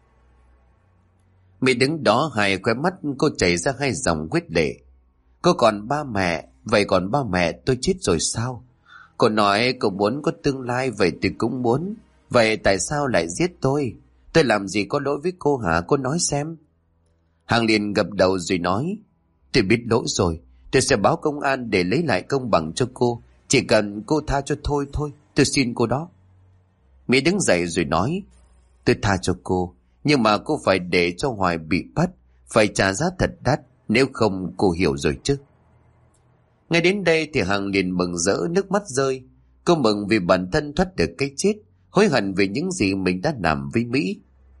Mỹ đứng đó, hai khóe mắt cô chảy ra hai dòng huyết lệ. Cô còn ba mẹ, vậy còn ba mẹ tôi chết rồi sao? Cô nói cô muốn có tương lai, vậy tôi cũng muốn. Vậy tại sao lại giết tôi? Tôi làm gì có lỗi với cô hả? Cô nói xem. Hằng liền gật đầu rồi nói: Tôi biết lỗi rồi, tôi sẽ báo công an để lấy lại công bằng cho cô. Chỉ cần cô tha cho thôi, tôi xin cô đó. Mỹ đứng dậy rồi nói: Tôi tha cho cô, nhưng mà cô phải để cho Hoài bị bắt, phải trả giá thật đắt, nếu không cô hiểu rồi chứ. Ngay đến đây thì Hằng liền mừng rỡ, nước mắt rơi. Cô mừng vì bản thân thoát được cái chết, hối hận về những gì mình đã làm với Mỹ.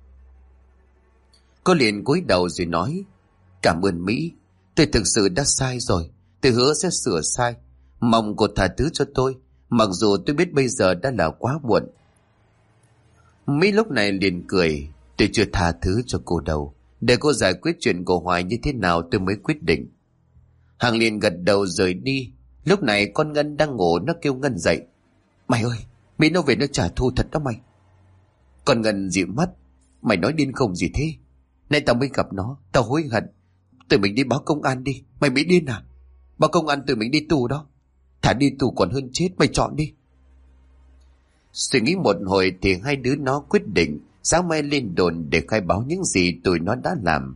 Cô liền cúi đầu rồi nói: Cảm ơn Mỹ, tôi thực sự đã sai rồi, tôi hứa sẽ sửa sai. Mong cô tha thứ cho tôi, mặc dù tôi biết bây giờ đã là quá muộn. Mỹ lúc này liền cười: Tôi chưa tha thứ cho cô đâu, để cô giải quyết chuyện của Hoài như thế nào tôi mới quyết định. Hằng liền gật đầu rời đi. Lúc này con Ngân đang ngủ, nó kêu Ngân dậy: Mày ơi, Mỹ nó về nó trả thù thật đó mày. Con Ngân dịu mắt: Mày nói điên khùng gì thế? Nay tao mới gặp nó, tao hối hận. Tụi mình đi báo công an đi. Mày bị điên à? Báo công an tụi mình đi tù đó. Thả đi tù còn hơn chết, mày chọn đi. Suy nghĩ một hồi thì hai đứa nó quyết định sáng mai lên đồn để khai báo những gì tụi nó đã làm.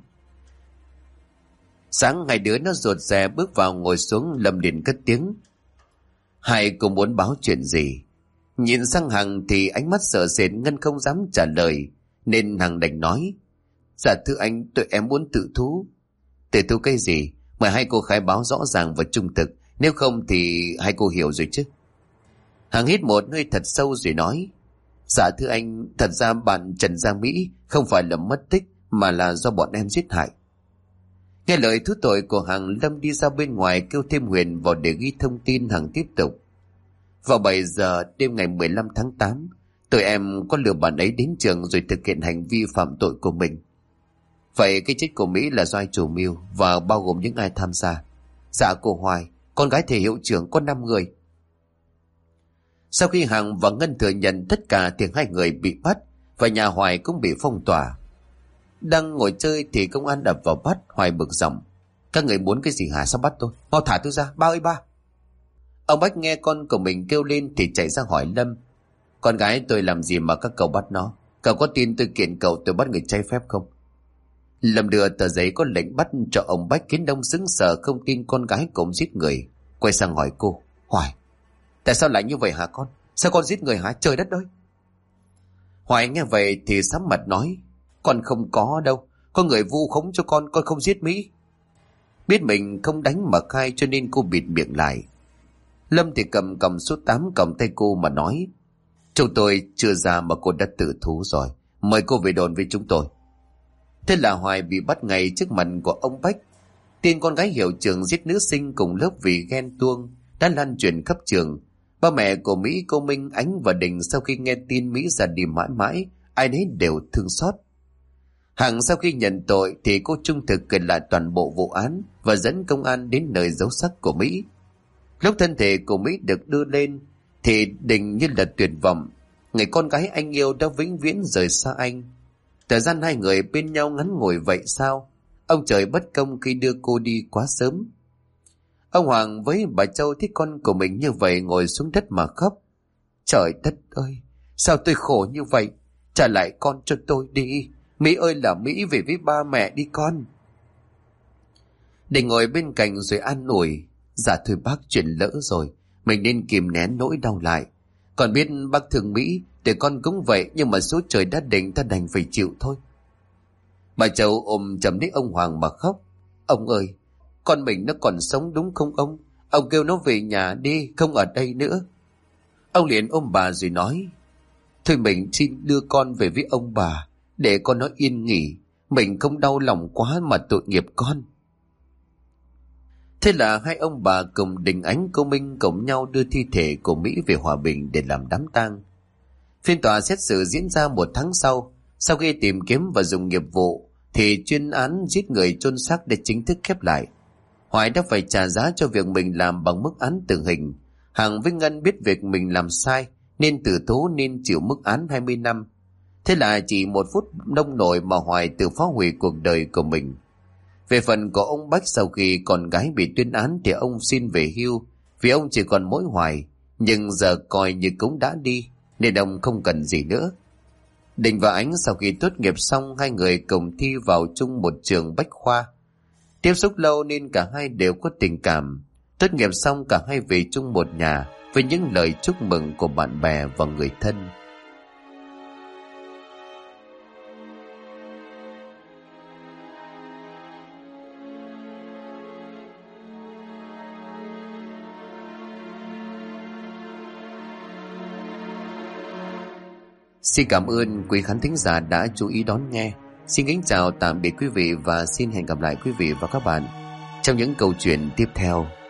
Sáng hai đứa nó rụt rè bước vào ngồi xuống, Lâm liền cất tiếng: Hai cũng muốn báo chuyện gì? Nhìn sang Hằng thì ánh mắt sợ sệt, Ngân không dám trả lời, nên Hằng đành nói: Dạ thưa anh, tụi em muốn tự thú. Tự thú cái gì? Mời hai cô khai báo rõ ràng và trung thực, nếu không thì hai cô hiểu rồi chứ. Hằng hít một hơi thật sâu rồi nói: Dạ thưa anh, thật ra bạn Trần Gia Mỹ không phải là mất tích, mà là do bọn em giết hại. Nghe lời thú tội của Hằng, Lâm đi ra bên ngoài kêu thêm Huyền vào để ghi thông tin. Hằng tiếp tục: Vào 7 giờ đêm ngày 15 tháng 8, tụi em có lừa bạn ấy đến trường rồi thực hiện hành vi phạm tội của mình. Vậy cái chết của Mỹ là do ai chủ mưu và bao gồm những ai tham gia? Dạ cô Hoài, con gái thầy hiệu trưởng, có 5 người. Sau khi Hằng và Ngân thừa nhận tất cả thì hai người bị bắt và nhà Hoài cũng bị phong tỏa. Đang ngồi chơi thì công an đập vào bắt. Hoài bực giọng: các người muốn cái gì hả? Sao bắt tôi? Mau thả tôi ra, ba ơi ba! Ông Bách nghe con của mình kêu lên thì chạy ra hỏi Lâm: con gái tôi làm gì mà các cậu bắt nó? Cậu có tin tôi kiện cậu tôi bắt người trái phép không? Lâm đưa tờ giấy có lệnh bắt cho ông Bách, khiến Đông sững sờ không tin con gái cũng giết người. Quay sang hỏi cô: Hoài, tại sao lại như vậy hả con? Sao con giết người hả? Trời đất ơi! Hoài nghe vậy thì sám mặt nói: con không có đâu, có người vu khống cho con không giết Mỹ. Biết mình không đánh mà khai cho nên cô bịt miệng lại. Lâm thì cầm số 8 cầm tay cô mà nói: chúng tôi chưa ra mà cô đã tự thú rồi, mời cô về đồn với chúng tôi. Thế là Hoài bị bắt ngay trước mặt của ông Bách. Tin con gái hiệu trưởng giết nữ sinh cùng lớp vì ghen tuông đã lan truyền khắp trường. Ba mẹ của Mỹ, cô Minh, Ánh và Đình sau khi nghe tin Mỹ ra đi mãi mãi, ai nấy đều thương xót. Hằng sau khi nhận tội thì cô trung thực kể lại toàn bộ vụ án và dẫn công an đến nơi giấu xác của Mỹ. Lúc thân thể của Mỹ được đưa lên thì Đình như là tuyệt vọng. Người con gái anh yêu đã vĩnh viễn rời xa anh. Thời gian hai người bên nhau ngắn ngủi vậy sao? Ông trời bất công khi đưa cô đi quá sớm. Ông Hoàng với bà Châu thấy con của mình như vậy ngồi xuống đất mà khóc. Trời đất ơi, sao tôi khổ như vậy? Trả lại con cho tôi đi. Mỹ ơi là Mỹ, về với ba mẹ đi con. Đình ngồi bên cạnh rồi an ủi: dạ thôi bác, chuyện lỡ rồi, mình nên kìm nén nỗi đau lại. Còn biết bác thương Mỹ thì con cũng vậy, nhưng mà số trời đã định, ta đành phải chịu thôi. Bà Châu ôm chầm lấy ông Hoàng mà khóc: ông ơi, con mình nó còn sống đúng không ông? Ông kêu nó về nhà đi, không ở đây nữa. Ông liền ôm bà rồi nói: thôi mình xin đưa con về với ông bà, để con nó yên nghỉ. Mình không đau lòng quá mà tội nghiệp con. Thế là hai ông bà cùng Đình, Ánh, cô Minh cùng nhau đưa thi thể của Mỹ về Hòa Bình để làm đám tang. Phiên tòa xét xử diễn ra một tháng sau. Sau khi tìm kiếm và dùng nghiệp vụ thì chuyên án giết người chôn xác đã chính thức khép lại. Hoài đã phải trả giá cho việc mình làm bằng mức án tử hình. Hằng với Ngân biết việc mình làm sai nên từ tố, nên chịu mức án 20 năm. Thế là chỉ một phút nông nổi mà Hoài tự phá hủy cuộc đời của mình. Về phần của ông Bách, sau khi con gái bị tuyên án thì ông xin về hưu, vì ông chỉ còn mỗi Hoài, nhưng giờ coi như cũng đã đi nên ông không cần gì nữa. Đình và Ánh sau khi tốt nghiệp xong, hai người cùng thi vào chung một trường Bách Khoa. Tiếp xúc lâu nên cả hai đều có tình cảm. Tốt nghiệp xong cả hai về chung một nhà với những lời chúc mừng của bạn bè và người thân. Xin cảm ơn quý khán thính giả đã chú ý đón nghe. Xin kính chào tạm biệt quý vị và xin hẹn gặp lại quý vị và các bạn trong những câu chuyện tiếp theo.